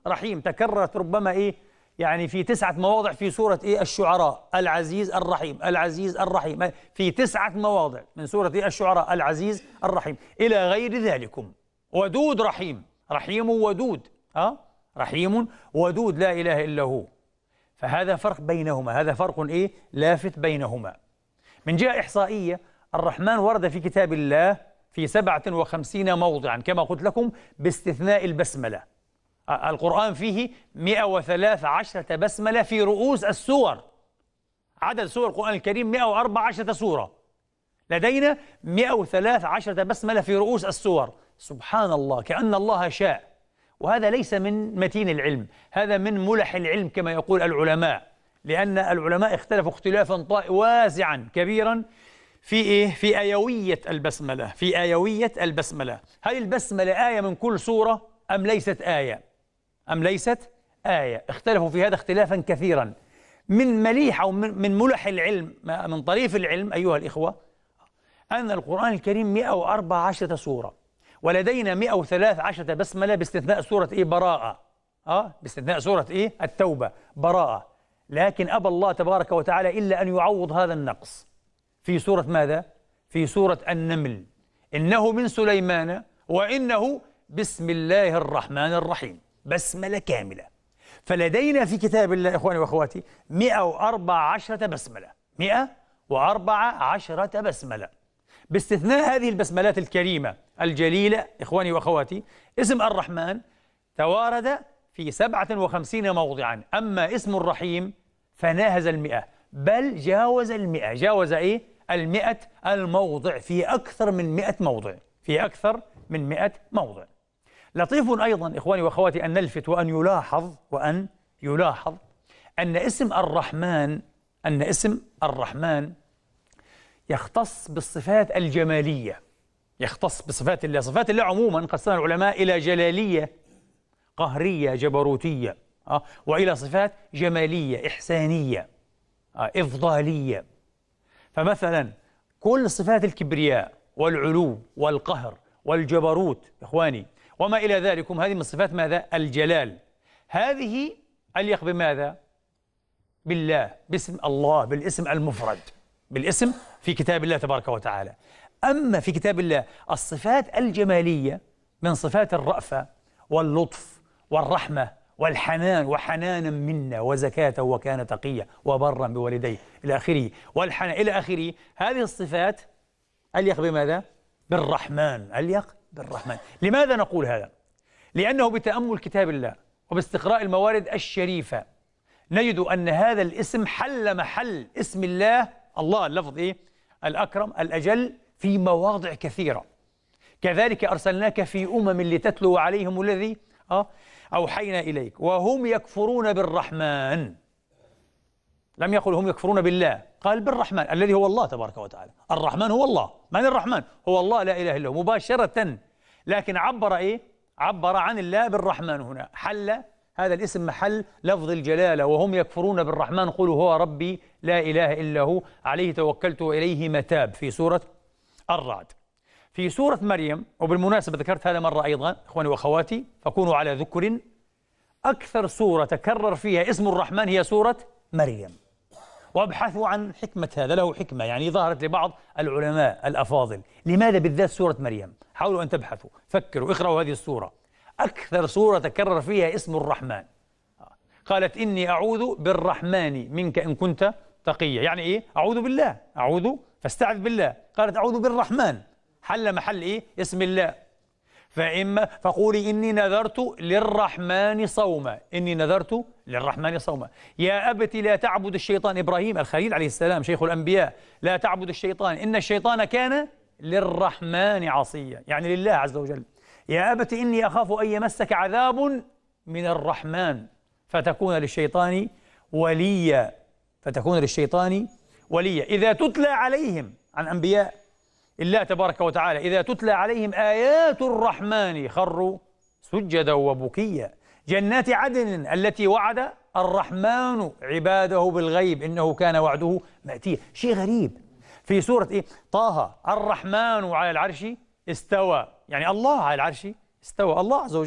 رحيم تكررت ربما إيه يعني في تسعة مواضع في سورة إيه الشعراء، العزيز الرحيم، العزيز الرحيم، في تسعة مواضع من سورة إيه الشعراء، العزيز الرحيم، إلى غير ذلكم. ودود رحيم، رحيم ودود، أه؟ رحيم ودود لا إله إلا هو. فهذا فرق بينهما، هذا فرق إيه لافت بينهما. من جهة إحصائية، الرحمن ورد في كتاب الله في سبعة وخمسين موضعا كما قلت لكم باستثناء البسملة. القرآن فيه مئة وثلاث عشرة بسملة في رؤوس السور. عدد سور القرآن الكريم مئة وأربع عشرة سورة، لدينا مئة وثلاث عشرة بسملة في رؤوس السور. سبحان الله، كأن الله شاء. وهذا ليس من متين العلم، هذا من ملح العلم كما يقول العلماء، لأن العلماء اختلفوا اختلافا واسعا كبيرا في إيه؟ في آيوية البسملة، في آيوية البسملة. هل البسملة آية من كل سورة أم ليست آية؟ أم ليست آية؟ اختلفوا في هذا اختلافا كثيرا. من مليح أو من ملح العلم، من طريف العلم أيها الإخوة، أن القرآن الكريم مئة وأربع عشرة سورة، ولدينا مئة وثلاث عشرة بسملة باستثناء سورة إيه براءة، أه؟ باستثناء سورة إيه التوبة، براءة. لكن أبى الله تبارك وتعالى إلا أن يعوض هذا النقص في سورة ماذا؟ في سورة النمل. إنه من سليمان وإنه بسم الله الرحمن الرحيم، بسملة كاملة. فلدينا في كتاب الله إخواني وأخواتي مئة وأربع عشرة بسملة، مئة وأربع عشرة بسملة. باستثناء هذه البسملات الكريمة الجليلة إخواني وأخواتي، اسم الرحمن توارد في سبعة وخمسين موضعا، أما اسم الرحيم فناهز المئة، بل جاوز المئة، جاوز إيه؟ المئة الموضع، في أكثر من مئة موضع، في أكثر من مئة موضع. لطيف أيضا إخواني وأخواتي أن نلفت وأن يلاحظ وأن يلاحظ أن اسم الرحمن أن اسم الرحمن يختص بالصفات الجمالية، يختص بصفات الله. صفات الله عموما قسمها العلماء إلى جلالية، قهرية، جبروتية، أه؟ وإلى صفات جمالية، إحسانية، أه؟ إفضالية. فمثلا كل صفات الكبرياء والعلو والقهر والجبروت إخواني وما إلى ذلكم، هذه من صفات ماذا؟ الجلال. هذه أليق بماذا؟ بالله، باسم الله، بالاسم المفرد، بالاسم في كتاب الله تبارك وتعالى. أما في كتاب الله الصفات الجمالية من صفات الرأفة واللطف والرحمة والحنان، وحنانا منا وزكاة وكان تقيا وبرا بوالديه إلى آخره، والحنان إلى آخره. هذه الصفات أليق بماذا؟ بالرحمن، أليق بالرحمن. لماذا نقول هذا؟ لأنه بتأمل كتاب الله وباستقراء الموارد الشريفة نجد أن هذا الاسم حل محل اسم الله، الله اللفظ إيه؟ الأكرم الأجل، في مواضع كثيرة. كذلك أرسلناك في أمم لتتلو عليهم الذي أه أوحينا إليك وهم يكفرون بالرحمن. لم يقل هم يكفرون بالله، قال بالرحمن الذي هو الله تبارك وتعالى. الرحمن هو الله، من الرحمن؟ هو الله لا إله إلا هو مباشرة. لكن عبر إيه؟ عبر عن الله بالرحمن. هنا حل هذا الاسم محل لفظ الجلالة، وهم يكفرون بالرحمن قل هو ربي لا إله إلا هو عليه توكلت وإليه متاب، في سورة الرعد. في سورة مريم، وبالمناسبة ذكرت هذا مرة أيضا إخواني وأخواتي فكونوا على ذكر، أكثر سورة تكرر فيها اسم الرحمن هي سورة مريم. وابحثوا عن حكمة هذا، له حكمة يعني ظهرت لبعض العلماء الأفاضل. لماذا بالذات سورة مريم؟ حاولوا أن تبحثوا، فكروا، اقرأوا هذه السورة. أكثر سورة تكرر فيها اسم الرحمن. قالت إني أعوذ بالرحمن منك إن كنت تقيا، يعني إيه؟ أعوذ بالله، أعوذ فاستعذ بالله. قالت أعوذ بالرحمن، حل محل إيه؟ اسم الله. فإما فقولي إني نذرت للرحمن صوما، إني نذرت للرحمن صوما. يا أبت لا تعبد الشيطان، إبراهيم الخليل عليه السلام شيخ الأنبياء، لا تعبد الشيطان إن الشيطان كان للرحمن عصيا، يعني لله عز وجل. يا أبت إني أخاف أن يمسك عذاب من الرحمن فتكون للشيطان وليا، فتكون للشيطان وليا. إذا تتلى عليهم عن أنبياء الله تبارك وتعالى، إذا تتلى عليهم آيات الرحمن خروا سجدا وبكيا. جنات عدن التي وعد الرحمن عباده بالغيب إنه كان وعده مأتيا. شيء غريب في سورة إيه؟ طه، الرحمن على العرش استوى، يعني الله على العرش استوى، الله عز وجل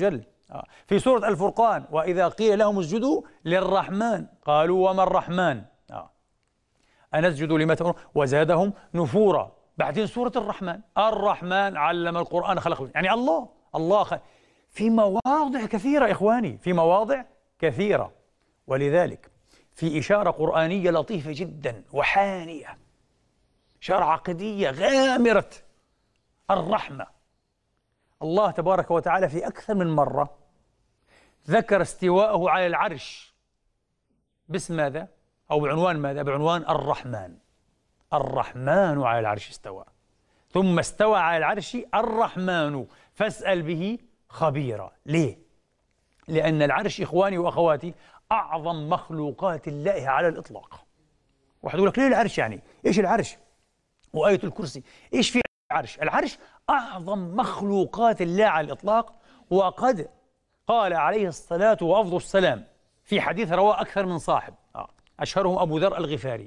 في سورة الفرقان وإذا قيل لهم اسجدوا للرحمن قالوا وما الرحمن أنسجد لما تأمرون وزادهم نفورا. بعدين سورة الرحمن الرحمن علم القرآن خلق، يعني الله الله خلق. في مواضع كثيرة إخواني، في مواضع كثيرة. ولذلك في إشارة قرآنية لطيفة جدا وحانية، إشارة عقدية غامرة الرحمة. الله تبارك وتعالى في أكثر من مرة ذكر استواءه على العرش باسم ماذا؟ أو بعنوان ماذا؟ بعنوان الرحمن. الرحمن على العرش استوى، ثم استوى على العرش الرحمن فاسأل به خبيرا. ليه؟ لأن العرش إخواني وأخواتي أعظم مخلوقات الله على الإطلاق. واحد يقول لك ليه العرش؟ يعني إيش العرش؟ وآية الكرسي إيش في العرش؟ العرش أعظم مخلوقات الله على الإطلاق. وقد قال عليه الصلاة وأفضل السلام في حديث رواه أكثر من صاحب، أشهرهم أبو ذر الغفاري: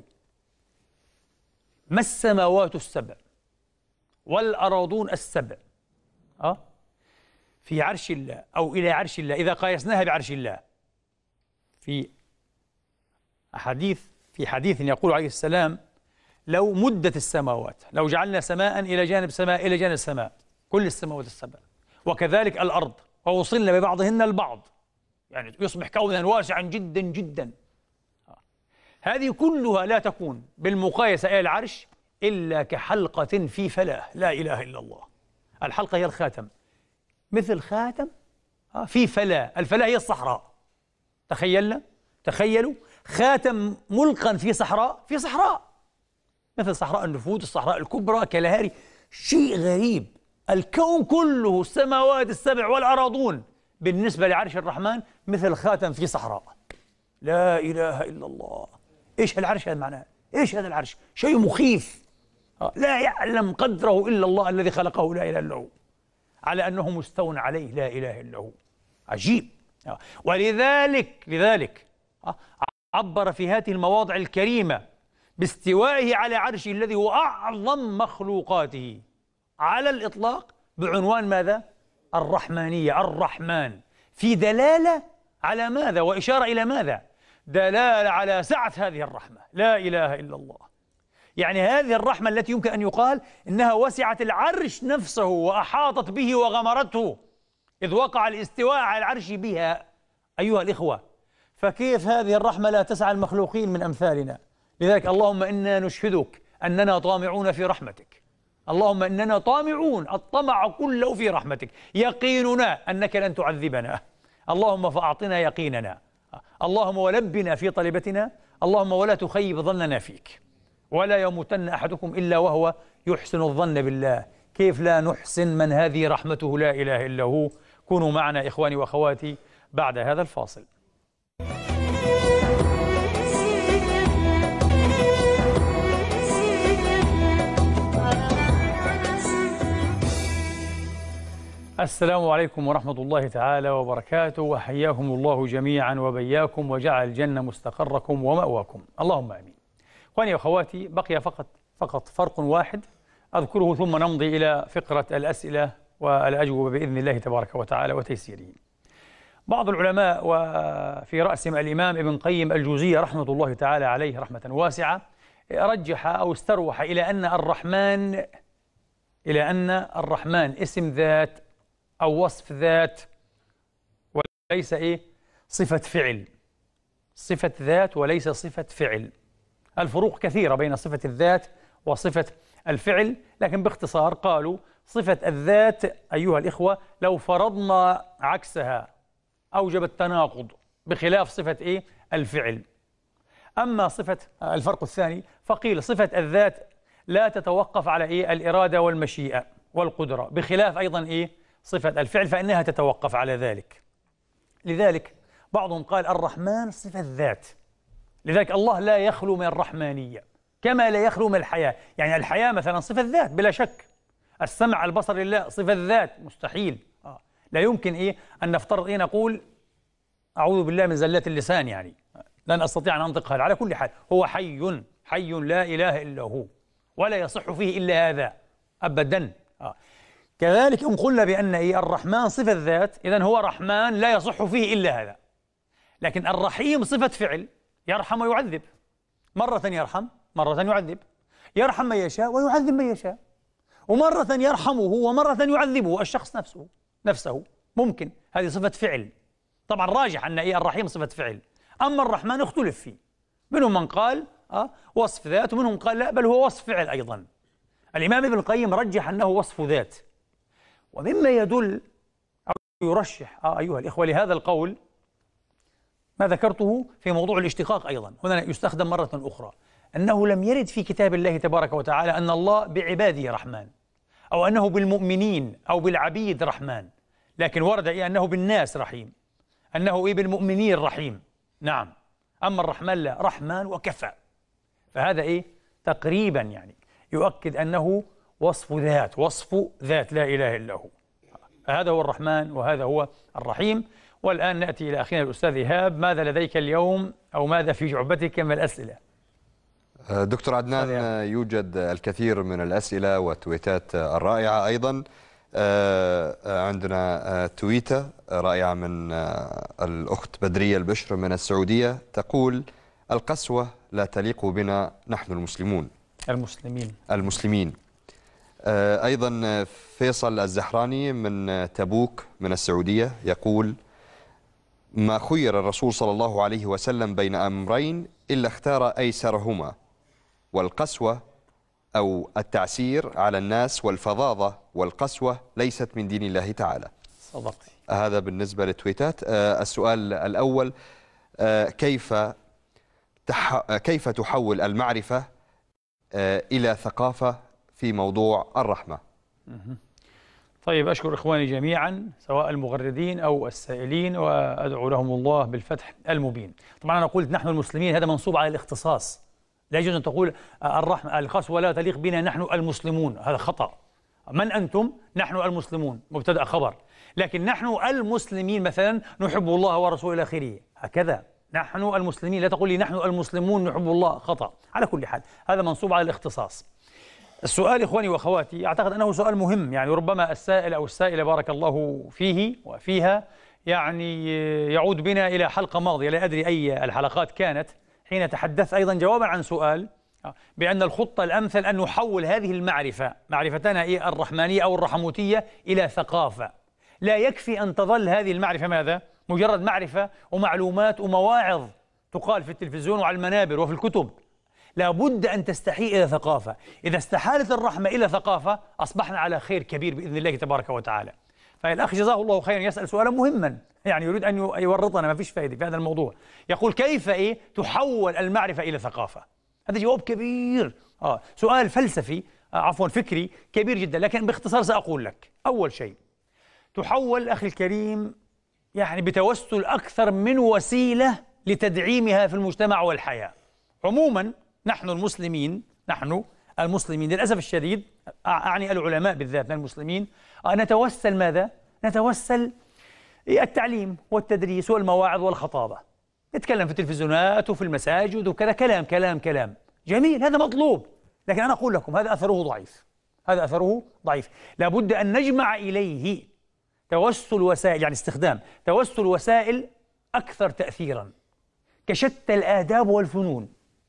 ما السماوات السبع والأراضون السبع أه؟ في عرش الله أو إلى عرش الله إذا قايسناها بعرش الله. في حديث في حديث يقول عليه السلام: لو مدت السماوات، لو جعلنا سماء إلى جانب سماء إلى جانب سماء، كل السماوات السبع، وكذلك الأرض، ووصلنا ببعضهن البعض، يعني يصبح كونا واسعا جدا جدا. هذه كلها لا تكون بالمقايسة إلى العرش إلا كحلقة في فلاة، لا إله إلا الله. الحلقة هي الخاتم، مثل خاتم في فلاة. الفلاة هي الصحراء. تخيلنا تخيلوا خاتم ملقا في صحراء، في صحراء مثل صحراء النفود، الصحراء الكبرى كالهاري. شيء غريب. الكون كله، السماوات السبع والأراضون، بالنسبة لعرش الرحمن مثل خاتم في صحراء. لا إله إلا الله. إيش العرش هذا معناه؟ إيش هذا العرش؟ شيء مخيف لا يعلم قدره إلا الله الذي خلقه، لا إله إلا هو، على أنه مستوى عليه، لا إله إلا هو. عجيب. ولذلك لذلك عبر في هذه المواضع الكريمة باستوائه على عرشه الذي هو أعظم مخلوقاته على الإطلاق بعنوان ماذا؟ الرحمانية، الرحمن، في دلالة على ماذا؟ وإشارة إلى ماذا؟ دلالة على سعة هذه الرحمة، لا إله إلا الله. يعني هذه الرحمة التي يمكن أن يقال إنها وسعت العرش نفسه وأحاطت به وغمرته، إذ وقع الاستواء على العرش بها أيها الإخوة. فكيف هذه الرحمة لا تسعى المخلوقين من أمثالنا؟ لذلك اللهم إنا نشهدك أننا طامعون في رحمتك، اللهم إننا طامعون الطمع كله في رحمتك، يقيننا أنك لن تعذبنا، اللهم فأعطنا يقيننا، اللهم ولبنا في طلبتنا، اللهم ولا تخيب ظننا فيك، ولا يموتن أحدكم إلا وهو يحسن الظن بالله. كيف لا نحسن من هذه رحمته لا إله إلا هو؟ كونوا معنا إخواني وأخواتي بعد هذا الفاصل. السلام عليكم ورحمة الله تعالى وبركاته، وحياكم الله جميعا وبياكم وجعل الجنة مستقركم ومأواكم، اللهم آمين. إخواني وأخواتي، بقي فقط فقط فرق واحد أذكره ثم نمضي إلى فقرة الأسئلة والأجوبة بإذن الله تبارك وتعالى وتيسيره. بعض العلماء وفي رأسهم الإمام ابن قيم الجوزية رحمة الله تعالى عليه رحمة واسعة رجح أو استروح إلى أن الرحمن إلى أن الرحمن اسم ذات أو وصف ذات وليس إيه صفة فعل، صفة ذات وليس صفة فعل. الفروق كثيرة بين صفة الذات وصفة الفعل، لكن باختصار قالوا صفة الذات أيها الإخوة لو فرضنا عكسها أوجب التناقض بخلاف صفة إيه الفعل. أما صفة الفرق الثاني فقيل صفة الذات لا تتوقف على إيه الإرادة والمشيئة والقدرة بخلاف أيضا إيه صفة الفعل فإنها تتوقف على ذلك. لذلك بعضهم قال الرحمن صفة ذات، لذلك الله لا يخلو من الرحمانية كما لا يخلو من الحياة. يعني الحياة مثلا صفة ذات بلا شك، السمع البصر لله صفة ذات مستحيل، آه. لا يمكن إيه أن نفترض إيه نقول أعوذ بالله من زلات اللسان، يعني لن أستطيع أن أنطق هذا. على كل حال هو حي حي لا إله إلا هو، ولا يصح فيه إلا هذا أبدا، آه. كذلك إن قلنا بأن إيه الرحمن صفة ذات، إذن هو رحمن لا يصح فيه إلا هذا. لكن الرحيم صفة فعل، يرحم ويعذب، مرة يرحم مرة يعذب، يرحم من يشاء ويعذب من يشاء، ومرة يرحمه ومرة يعذبه الشخص نفسه نفسه ممكن. هذه صفة فعل. طبعا راجح أن إيه الرحيم صفة فعل. أما الرحمن اختلف فيه، منهم من قال آه وصف ذات، ومنهم قال لا بل هو وصف فعل أيضا. الإمام ابن القيم رجح أنه وصف ذات. ومما يدل أو يرشح آه أيها الإخوة لهذا القول ما ذكرته في موضوع الاشتقاق أيضا، هنا يستخدم مرة أخرى، أنه لم يرد في كتاب الله تبارك وتعالى أن الله بعباده رحمن، أو أنه بالمؤمنين أو بالعبيد رحمن، لكن ورد إيه أنه بالناس رحيم، أنه إيه بالمؤمنين رحيم. نعم. أما الرحمن لا، رحمن وكفى. فهذا إيه تقريبا يعني يؤكد أنه وصف ذات، وصف ذات لا إله إلا هو. هذا هو الرحمن وهذا هو الرحيم. والآن نأتي إلى أخينا الأستاذ إيهاب، ماذا لديك اليوم أو ماذا في جعبتك من الأسئلة؟ دكتور عدنان، يوجد الكثير من الأسئلة والتويتات الرائعة أيضا. عندنا تويتة رائعة من الأخت بدرية البشر من السعودية، تقول: القسوة لا تليق بنا نحن المسلمون المسلمين المسلمين أيضا فيصل الزهراني من تبوك من السعودية يقول: ما خير الرسول صلى الله عليه وسلم بين أمرين إلا اختار أيسرهما، والقسوة أو التعسير على الناس والفظاظة والقسوة ليست من دين الله تعالى. صدقتي. هذا بالنسبة للتويتات. السؤال الأول: كيف تح... كيف تحول المعرفة إلى ثقافة في موضوع الرحمة؟ طيب، أشكر إخواني جميعا سواء المغردين أو السائلين، وأدعو لهم الله بالفتح المبين. طبعا أنا قلت نحن المسلمين، هذا منصوب على الاختصاص، لا يجوز أن تقول الرحمة القسوة لا تليق بنا نحن المسلمون، هذا خطأ. من أنتم؟ نحن المسلمون، مبتدأ خبر. لكن نحن المسلمين مثلا نحب الله ورسوله إلى آخره، هكذا. نحن المسلمين، لا تقول لي نحن المسلمون نحب الله، خطأ. على كل حال هذا منصوب على الاختصاص. السؤال إخواني وأخواتي أعتقد أنه سؤال مهم، يعني ربما السائل أو السائلة بارك الله فيه وفيها يعني يعود بنا إلى حلقة ماضية، لا أدري أي الحلقات كانت، حين تحدث أيضا جوابا عن سؤال بأن الخطة الأمثل أن نحول هذه المعرفة، معرفتنا إيه الرحمانية أو الرحموتية، إلى ثقافة. لا يكفي أن تظل هذه المعرفة ماذا؟ مجرد معرفة ومعلومات ومواعظ تقال في التلفزيون وعلى المنابر وفي الكتب. لا بد أن تستحيل إلى ثقافة. إذا استحالت الرحمة إلى ثقافة أصبحنا على خير كبير بإذن الله تبارك وتعالى. فالأخ جزاه الله خيرا يسأل سؤالا مهما، يعني يريد أن يورطنا، ما فيش فائدة في هذا الموضوع. يقول: كيف إيه تحول المعرفة إلى ثقافة؟ هذا جواب كبير، آه سؤال فلسفي، آه عفوا فكري كبير جدا، لكن باختصار سأقول لك. أول شيء تحول أخي الكريم يعني بتوسل أكثر من وسيلة لتدعيمها في المجتمع والحياة عموما. نحن المسلمين نحن المسلمين للأسف الشديد، أعني العلماء بالذات من المسلمين، نتوسل ماذا؟ نتوسل التعليم والتدريس والمواعظ والخطابة، نتكلم في التلفزيونات وفي المساجد وكذا، كلام كلام كلام جميل، هذا مطلوب، لكن أنا أقول لكم هذا أثره ضعيف، هذا أثره ضعيف. لابد أن نجمع إليه توسل وسائل، يعني استخدام توسل وسائل أكثر تأثيرا، كشتى الآداب والفنون.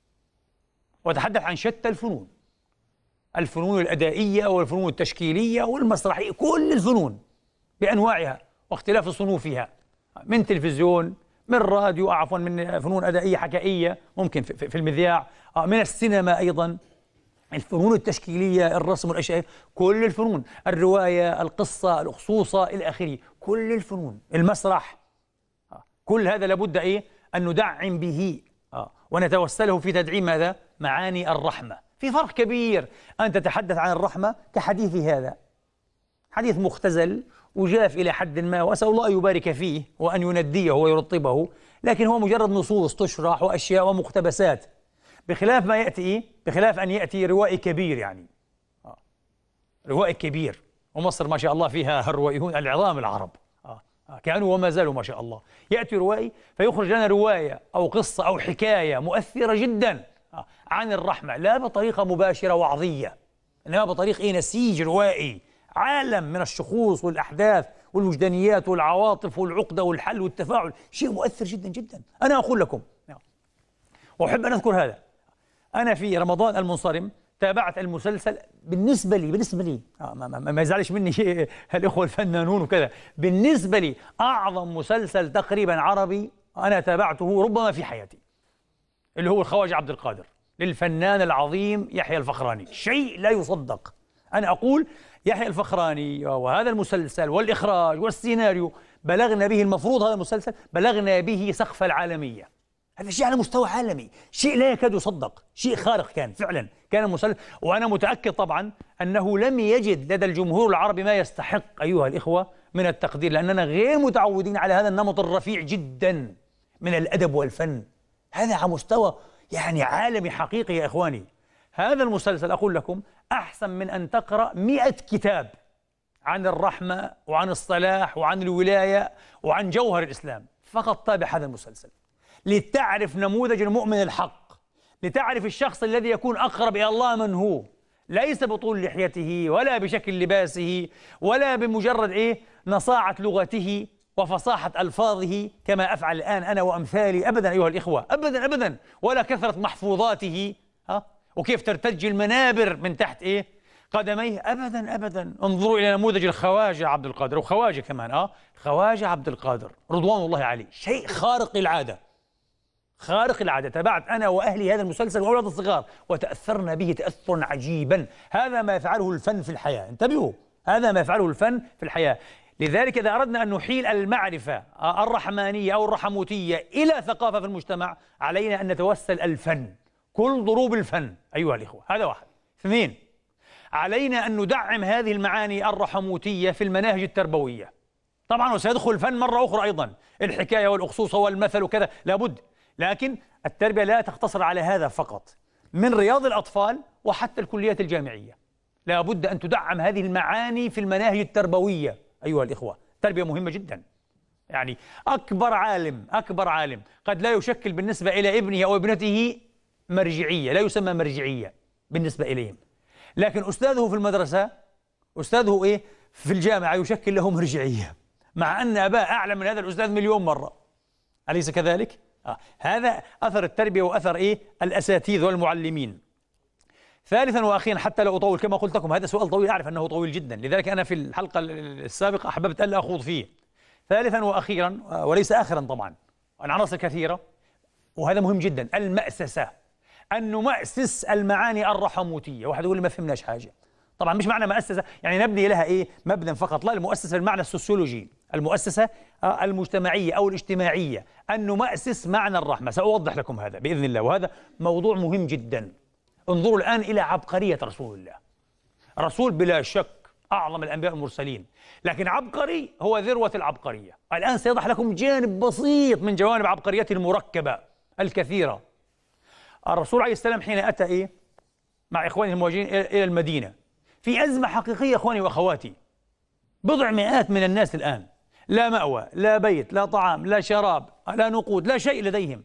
وأتحدث عن شتى الفنون، الفنون الأدائية والفنون التشكيلية والمسرحية، كل الفنون بأنواعها واختلاف صنوفها، من تلفزيون، من راديو، عفوا من فنون أدائية حكائية ممكن في المذياع، من السينما أيضا، الفنون التشكيلية، الرسم والأشياء، كل الفنون، الرواية، القصة، الأخصوصة إلى آخره، كل الفنون، المسرح، كل هذا لابد إيه أن ندعم به ونتوسله في تدعيم ماذا؟ معاني الرحمة. في فرق كبير أن تتحدث عن الرحمة كحديث هذا، حديث مختزل وجاف إلى حد ما، وأسأل الله أن يبارك فيه وأن ينديه ويرطبه، لكن هو مجرد نصوص تشرح وأشياء ومقتبسات، بخلاف ما يأتي بخلاف أن يأتي روائي كبير، يعني روائي كبير، ومصر ما شاء الله فيها الروائيون العظام العرب كانوا وما زالوا ما شاء الله، يأتي روائي فيخرج لنا رواية أو قصة أو حكاية مؤثرة جدا عن الرحمة، لا بطريقة مباشرة وعظية، إنما بطريق إيه نسيج روائي عالم من الشخوص والأحداث والوجدانيات والعواطف والعقدة والحل والتفاعل، شيء مؤثر جدا جدا. أنا أقول لكم وأحب أن أذكر هذا، أنا في رمضان المنصرم تابعت المسلسل، بالنسبة لي بالنسبة لي آه ما, ما, ما يزعلش مني شيء الإخوة الفنانون وكذا، بالنسبة لي أعظم مسلسل تقريبا عربي أنا تابعته ربما في حياتي، اللي هو الخواجة عبد القادر للفنان العظيم يحيى الفخراني. شيء لا يصدق. أنا أقول يحيى الفخراني وهذا المسلسل والإخراج والسيناريو بلغنا به، المفروض هذا المسلسل بلغنا به سقف العالمية. هذا شيء على مستوى عالمي، شيء لا يكاد يصدق، شيء خارق كان فعلا، كان مسلسل. وأنا متأكد طبعا أنه لم يجد لدى الجمهور العربي ما يستحق أيها الإخوة من التقدير، لأننا غير متعودين على هذا النمط الرفيع جدا من الأدب والفن. هذا على مستوى يعني عالمي حقيقي يا إخواني. هذا المسلسل أقول لكم أحسن من أن تقرأ مئة كتاب عن الرحمة وعن الصلاح وعن الولاية وعن جوهر الإسلام. فقط تابع هذا المسلسل لتعرف نموذج المؤمن الحق، لتعرف الشخص الذي يكون أقرب إلى الله من هو، ليس بطول لحيته ولا بشكل لباسه ولا بمجرد إيه نصاعة لغته وفصاحة ألفاظه كما أفعل الآن أنا وأمثالي، أبدا أيها الإخوة، أبدا أبدا، ولا كثرة محفوظاته ها وكيف ترتج المنابر من تحت إيه قدميه، أبدا أبدا. انظروا إلى نموذج الخواجة عبد القادر، وخواجة كمان آه خواجة عبد القادر رضوان الله عليه، شيء خارق للعادة، خارق العادة. تابعت أنا وأهلي هذا المسلسل وأولاد الصغار وتأثرنا به تأثرا عجيبا. هذا ما يفعله الفن في الحياة، انتبهوا، هذا ما يفعله الفن في الحياة. لذلك إذا أردنا أن نحيل المعرفة الرحمانية أو الرحموتية إلى ثقافة في المجتمع، علينا أن نتوسل الفن، كل ضروب الفن أيها الإخوة. هذا واحد. اثنين، علينا أن ندعم هذه المعاني الرحموتية في المناهج التربوية. طبعا وسيدخل الفن مرة أخرى أيضا، الحكاية والأقصوصة والمثل وكذا لابد، لكن التربية لا تقتصر على هذا فقط. من رياض الأطفال وحتى الكليات الجامعية لا بد أن تدعم هذه المعاني في المناهج التربوية أيها الإخوة. تربية مهمة جدا. يعني أكبر عالم أكبر عالم قد لا يشكل بالنسبة إلى ابنه أو ابنته مرجعية، لا يسمى مرجعية بالنسبة إليهم، لكن أستاذه في المدرسة، أستاذه إيه في الجامعة يشكل له مرجعية، مع أن أباه أعلم من هذا الأستاذ مليون مرة. أليس كذلك؟ آه. هذا أثر التربية وأثر إيه الأساتذة والمعلمين. ثالثا وأخيرا حتى لا أطول كما قلت لكم، هذا سؤال طويل أعرف أنه طويل جدا، لذلك أنا في الحلقة السابقة أحببت ألا أخوض فيه. ثالثا وأخيرا وليس آخرا طبعا، العناصر كثيرة وهذا مهم جدا، المأسسة، أن نمأسس المعاني الرحموتية. واحد يقول لي ما فهمناش حاجة. طبعا مش معنى مؤسسة يعني نبني لها إيه مبنى فقط، لا، المؤسسة بالمعنى السوسيولوجي، المؤسسة المجتمعية أو الاجتماعية، أن نمأسس معنى الرحمة. سأوضح لكم هذا بإذن الله، وهذا موضوع مهم جدا. انظروا الآن إلى عبقرية رسول الله. رسول بلا شك أعظم الأنبياء المرسلين، لكن عبقري هو ذروة العبقرية. الآن سيضح لكم جانب بسيط من جوانب عبقريته المركبة الكثيرة. الرسول عليه السلام حين أتى إيه مع إخوانه المهاجرين إلى المدينة في أزمة حقيقية إخواني وأخواتي، بضع مئات من الناس الآن لا مأوى، لا بيت، لا طعام، لا شراب، لا نقود، لا شيء لديهم.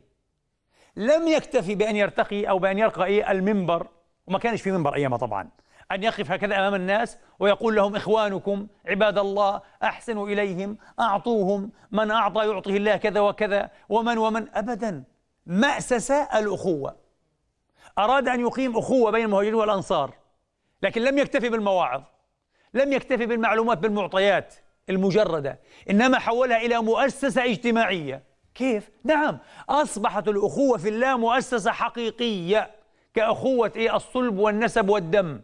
لم يكتفي بأن يرتقي أو بأن يرقى إيه المنبر، وما كانش في منبر أيامها طبعا، أن يقف هكذا أمام الناس ويقول لهم إخوانكم عباد الله أحسنوا إليهم، أعطوهم، من أعطى يعطيه الله كذا وكذا، ومن ومن، أبدا. مأسس الأخوة، أراد أن يقيم أخوة بين المهاجرين والأنصار، لكن لم يكتفي بالمواعظ، لم يكتفي بالمعلومات بالمعطيات المجردة، إنما حولها إلى مؤسسة اجتماعية. كيف؟ نعم، أصبحت الأخوة في الله مؤسسة حقيقية كأخوة إيه الصلب والنسب والدم.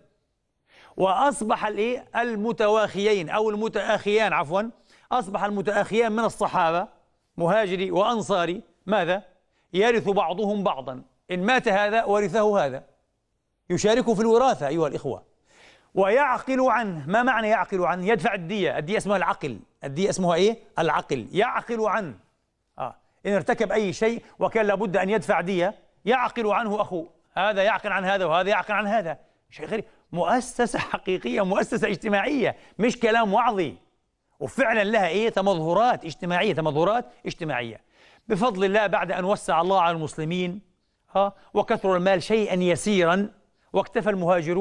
وأصبح الإيه المتواخيين أو المتآخيان عفوا أصبح المتآخيان من الصحابة مهاجري وأنصاري ماذا؟ يرث بعضهم بعضا، إن مات هذا ورثه هذا، يشاركوا في الوراثة أيها الإخوة، ويعقل عنه. ما معنى يعقل عنه؟ يدفع الدية، الدية اسمها العقل، الدية اسمها إيه؟ العقل، يعقل عنه. آه. إن ارتكب أي شيء وكان لابد أن يدفع دية يعقل عنه أخوه، هذا يعقل عن هذا وهذا يعقل عن هذا. شيء غريب، مؤسسة حقيقية، مؤسسة اجتماعية، مش كلام وعظي، وفعلا لها إيه تمظهرات اجتماعية، تمظهرات اجتماعية بفضل الله. بعد أن وسع الله على المسلمين ها وكثر المال شيئا يسيرا، واكتفى المهاجرون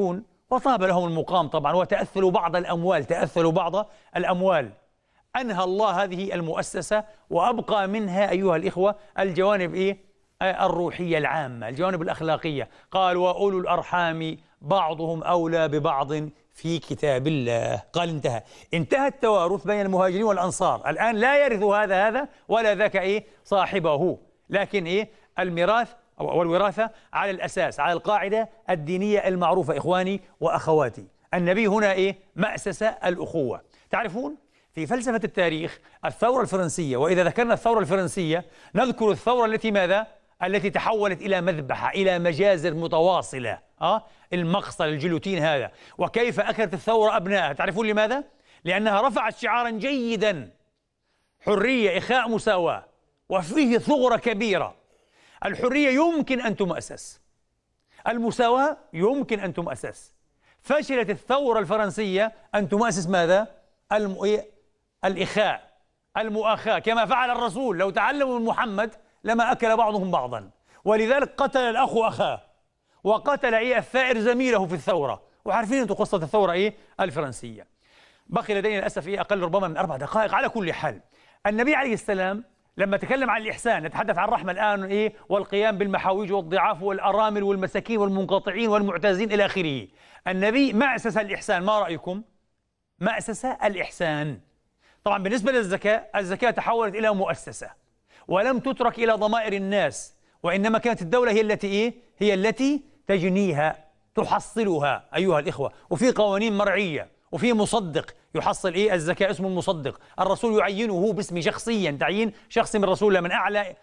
وطاب لهم المقام طبعا، وتأثلوا بعض الأموال تأثلوا بعض الأموال. أنهى الله هذه المؤسسة وأبقى منها أيها الإخوة الجوانب إيه؟ الروحية العامة، الجوانب الأخلاقية. قال وأولو الأرحام بعضهم أولى ببعض في كتاب الله. قال انتهى انتهى التوارث بين المهاجرين والأنصار. الآن لا يرث هذا هذا ولا ذاك إيه صاحبه، لكن إيه الميراث والوراثة على الأساس، على القاعدة الدينية المعروفة. إخواني وأخواتي، النبي هنا إيه مأسس الأخوة. تعرفون في فلسفة التاريخ الثورة الفرنسية، وإذا ذكرنا الثورة الفرنسية نذكر الثورة التي ماذا؟ التي تحولت إلى مذبحة، إلى مجازر متواصلة، أه؟ المقصل الجلوتين هذا. وكيف أكلت الثورة أبنائها؟ تعرفون لماذا؟ لأنها رفعت شعارا جيدا: حرية، إخاء، مساواة، وفيه ثغرة كبيرة. الحرية يمكن أن تمأسس، المساواة يمكن أن تمأسس. فشلت الثورة الفرنسية أن تمأسس ماذا؟ الم... الإخاء، المؤاخاة، كما فعل الرسول. لو تعلموا من محمد لما أكل بعضهم بعضا، ولذلك قتل الأخ أخاه، وقتل إيه الثائر زميله في الثورة. وعارفين أنتم قصة الثورة إيه الفرنسية. بقي لدينا للأسف إيه أقل ربما من أربع دقائق. على كل حال، النبي عليه السلام لما تكلم عن الإحسان، نتحدث عن الرحمة الآن إيه والقيام بالمحاويج والضعاف والأرامل والمساكين والمنقطعين والمعتازين إلى آخره. النبي مأسس الإحسان. ما رأيكم؟ مأسس الإحسان. طبعا بالنسبة للزكاة، الزكاة تحولت إلى مؤسسة ولم تترك إلى ضمائر الناس، وإنما كانت الدولة هي التي إيه؟ هي التي تجنيها، تحصلها أيها الإخوة. وفي قوانين مرعية، وفي مصدق يحصل إيه الزكاة، اسمه المصدق. الرسول يعينه باسم شخصيا، تعيين شخصي من رسول الله، من أعلى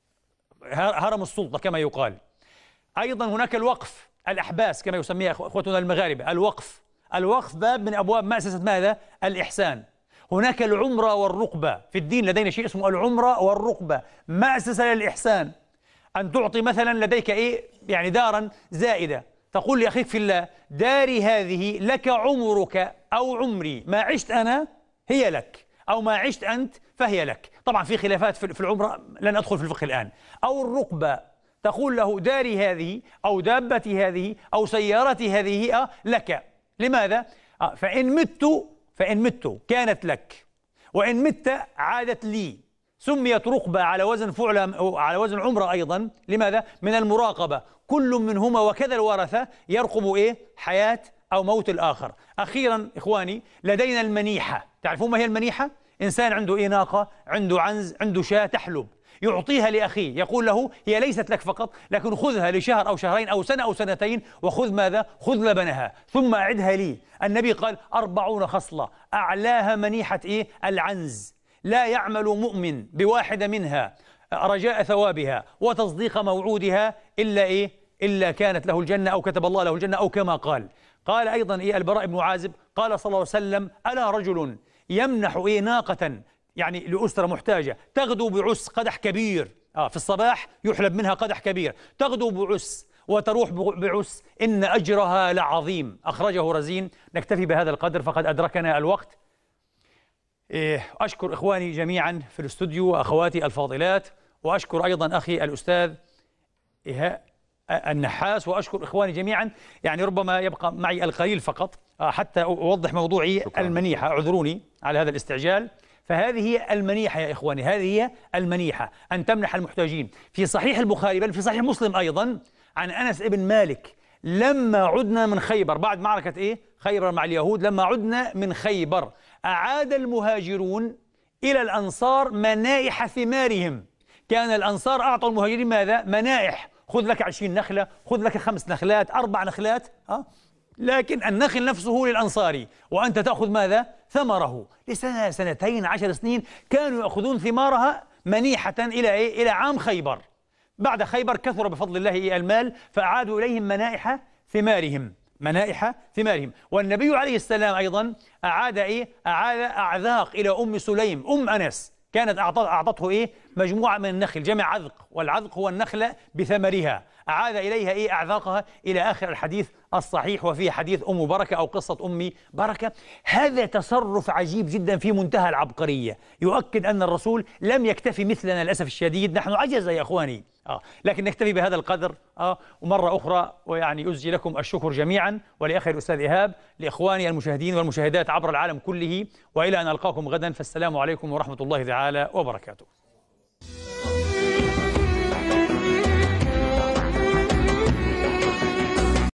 هرم السلطة كما يقال. أيضا هناك الوقف، الأحباس كما يسميها أخوتنا المغاربة. الوقف الوقف باب من أبواب مأسسة ماذا؟ الإحسان. هناك العمرة والرقبة. في الدين لدينا شيء اسمه العمرة والرقبة، مأسسة للإحسان. أن تعطي مثلا لديك إيه يعني دارا زائدة، تقول لأخيك في الله: داري هذه لك عمرك أو عمري، ما عشت أنا هي لك، أو ما عشت أنت فهي لك. طبعا في خلافات في العمرة، لن أدخل في الفقه الآن. أو الرقبة، تقول له: داري هذه أو دابتي هذه أو سيارتي هذه أه لك. لماذا؟ أه فإن مت فإن مت كانت لك، وإن مت عادت لي. سميت رقبة على وزن فعل، على وزن عمرة أيضا. لماذا؟ من المراقبة، كل منهما وكذا الورثة يرقب إيه؟ حياة أو موت الآخر. أخيرا إخواني، لدينا المنيحة. تعرفون ما هي المنيحة؟ إنسان عنده إيه ناقة، عنده عنز، عنده شاة تحلب، يعطيها لأخيه، يقول له: هي ليست لك فقط، لكن خذها لشهر أو شهرين أو سنة أو سنتين، وخذ ماذا؟ خذ لبنها ثم أعدها لي. النبي قال: أربعون خصلة أعلاها منيحة إيه؟ العنز. لا يعمل مؤمن بواحدة منها رجاء ثوابها وتصديق موعودها إلا إيه؟ إلا كانت له الجنة، أو كتب الله له الجنة، أو كما قال. قال أيضا إيه البراء بن عازب، قال صلى الله عليه وسلم: ألا رجل يمنح إيه ناقة يعني لأسرة محتاجة، تغدو بعس قدح كبير، آه في الصباح يحلب منها قدح كبير، تغدو بعس وتروح بعس، إن أجرها لعظيم. أخرجه رزين. نكتفي بهذا القدر فقد أدركنا الوقت. إيه أشكر إخواني جميعا في الاستوديو وأخواتي الفاضلات، وأشكر أيضا أخي الأستاذ إيهاء النحاس، وأشكر إخواني جميعا. يعني ربما يبقى معي القليل فقط حتى أوضح موضوعي المنيحة. اعذروني على هذا الاستعجال. فهذه هي المنيحة يا إخواني، هذه هي المنيحة، أن تمنح المحتاجين. في صحيح البخاري بل في صحيح مسلم أيضا عن أنس بن مالك: لما عدنا من خيبر، بعد معركة إيه؟ خيبر مع اليهود، لما عدنا من خيبر أعاد المهاجرون إلى الأنصار منائح ثمارهم. كان الأنصار أعطوا المهاجرين ماذا؟ منائح. خذ لك عشرين نخلة، خذ لك خمس نخلات، أربع نخلات، أه؟ لكن النخل نفسه للأنصاري، وأنت تأخذ ماذا؟ ثمره. لسنة، سنتين، عشر سنين كانوا يأخذون ثمارها منيحة إلى إيه؟ إلى عام خيبر. بعد خيبر كثر بفضل الله المال، فأعادوا إليهم منائح ثمارهم، منائح ثمارهم. والنبي عليه السلام أيضا أعاد إيه؟ أعاد أعذاق إلى أم سليم أم أنس، كانت أعطته إيه؟ مجموعة من النخل، جمع عذق، والعذق هو النخلة بثمرها، أعاد إليها إيه أعذاقها إلى آخر الحديث الصحيح، وفيه حديث أم بركة أو قصة أم بركة. هذا تصرف عجيب جدا في منتهى العبقرية، يؤكد أن الرسول لم يكتفي مثلنا للأسف الشديد، نحن عجز يا إخواني، آه لكن نكتفي بهذا القدر. آه ومرة أخرى ويعني أزجي لكم الشكر جميعا، ولأخي الأستاذ إيهاب، لإخواني المشاهدين والمشاهدات عبر العالم كله، وإلى أن ألقاكم غدا، فالسلام عليكم ورحمة الله تعالى وبركاته.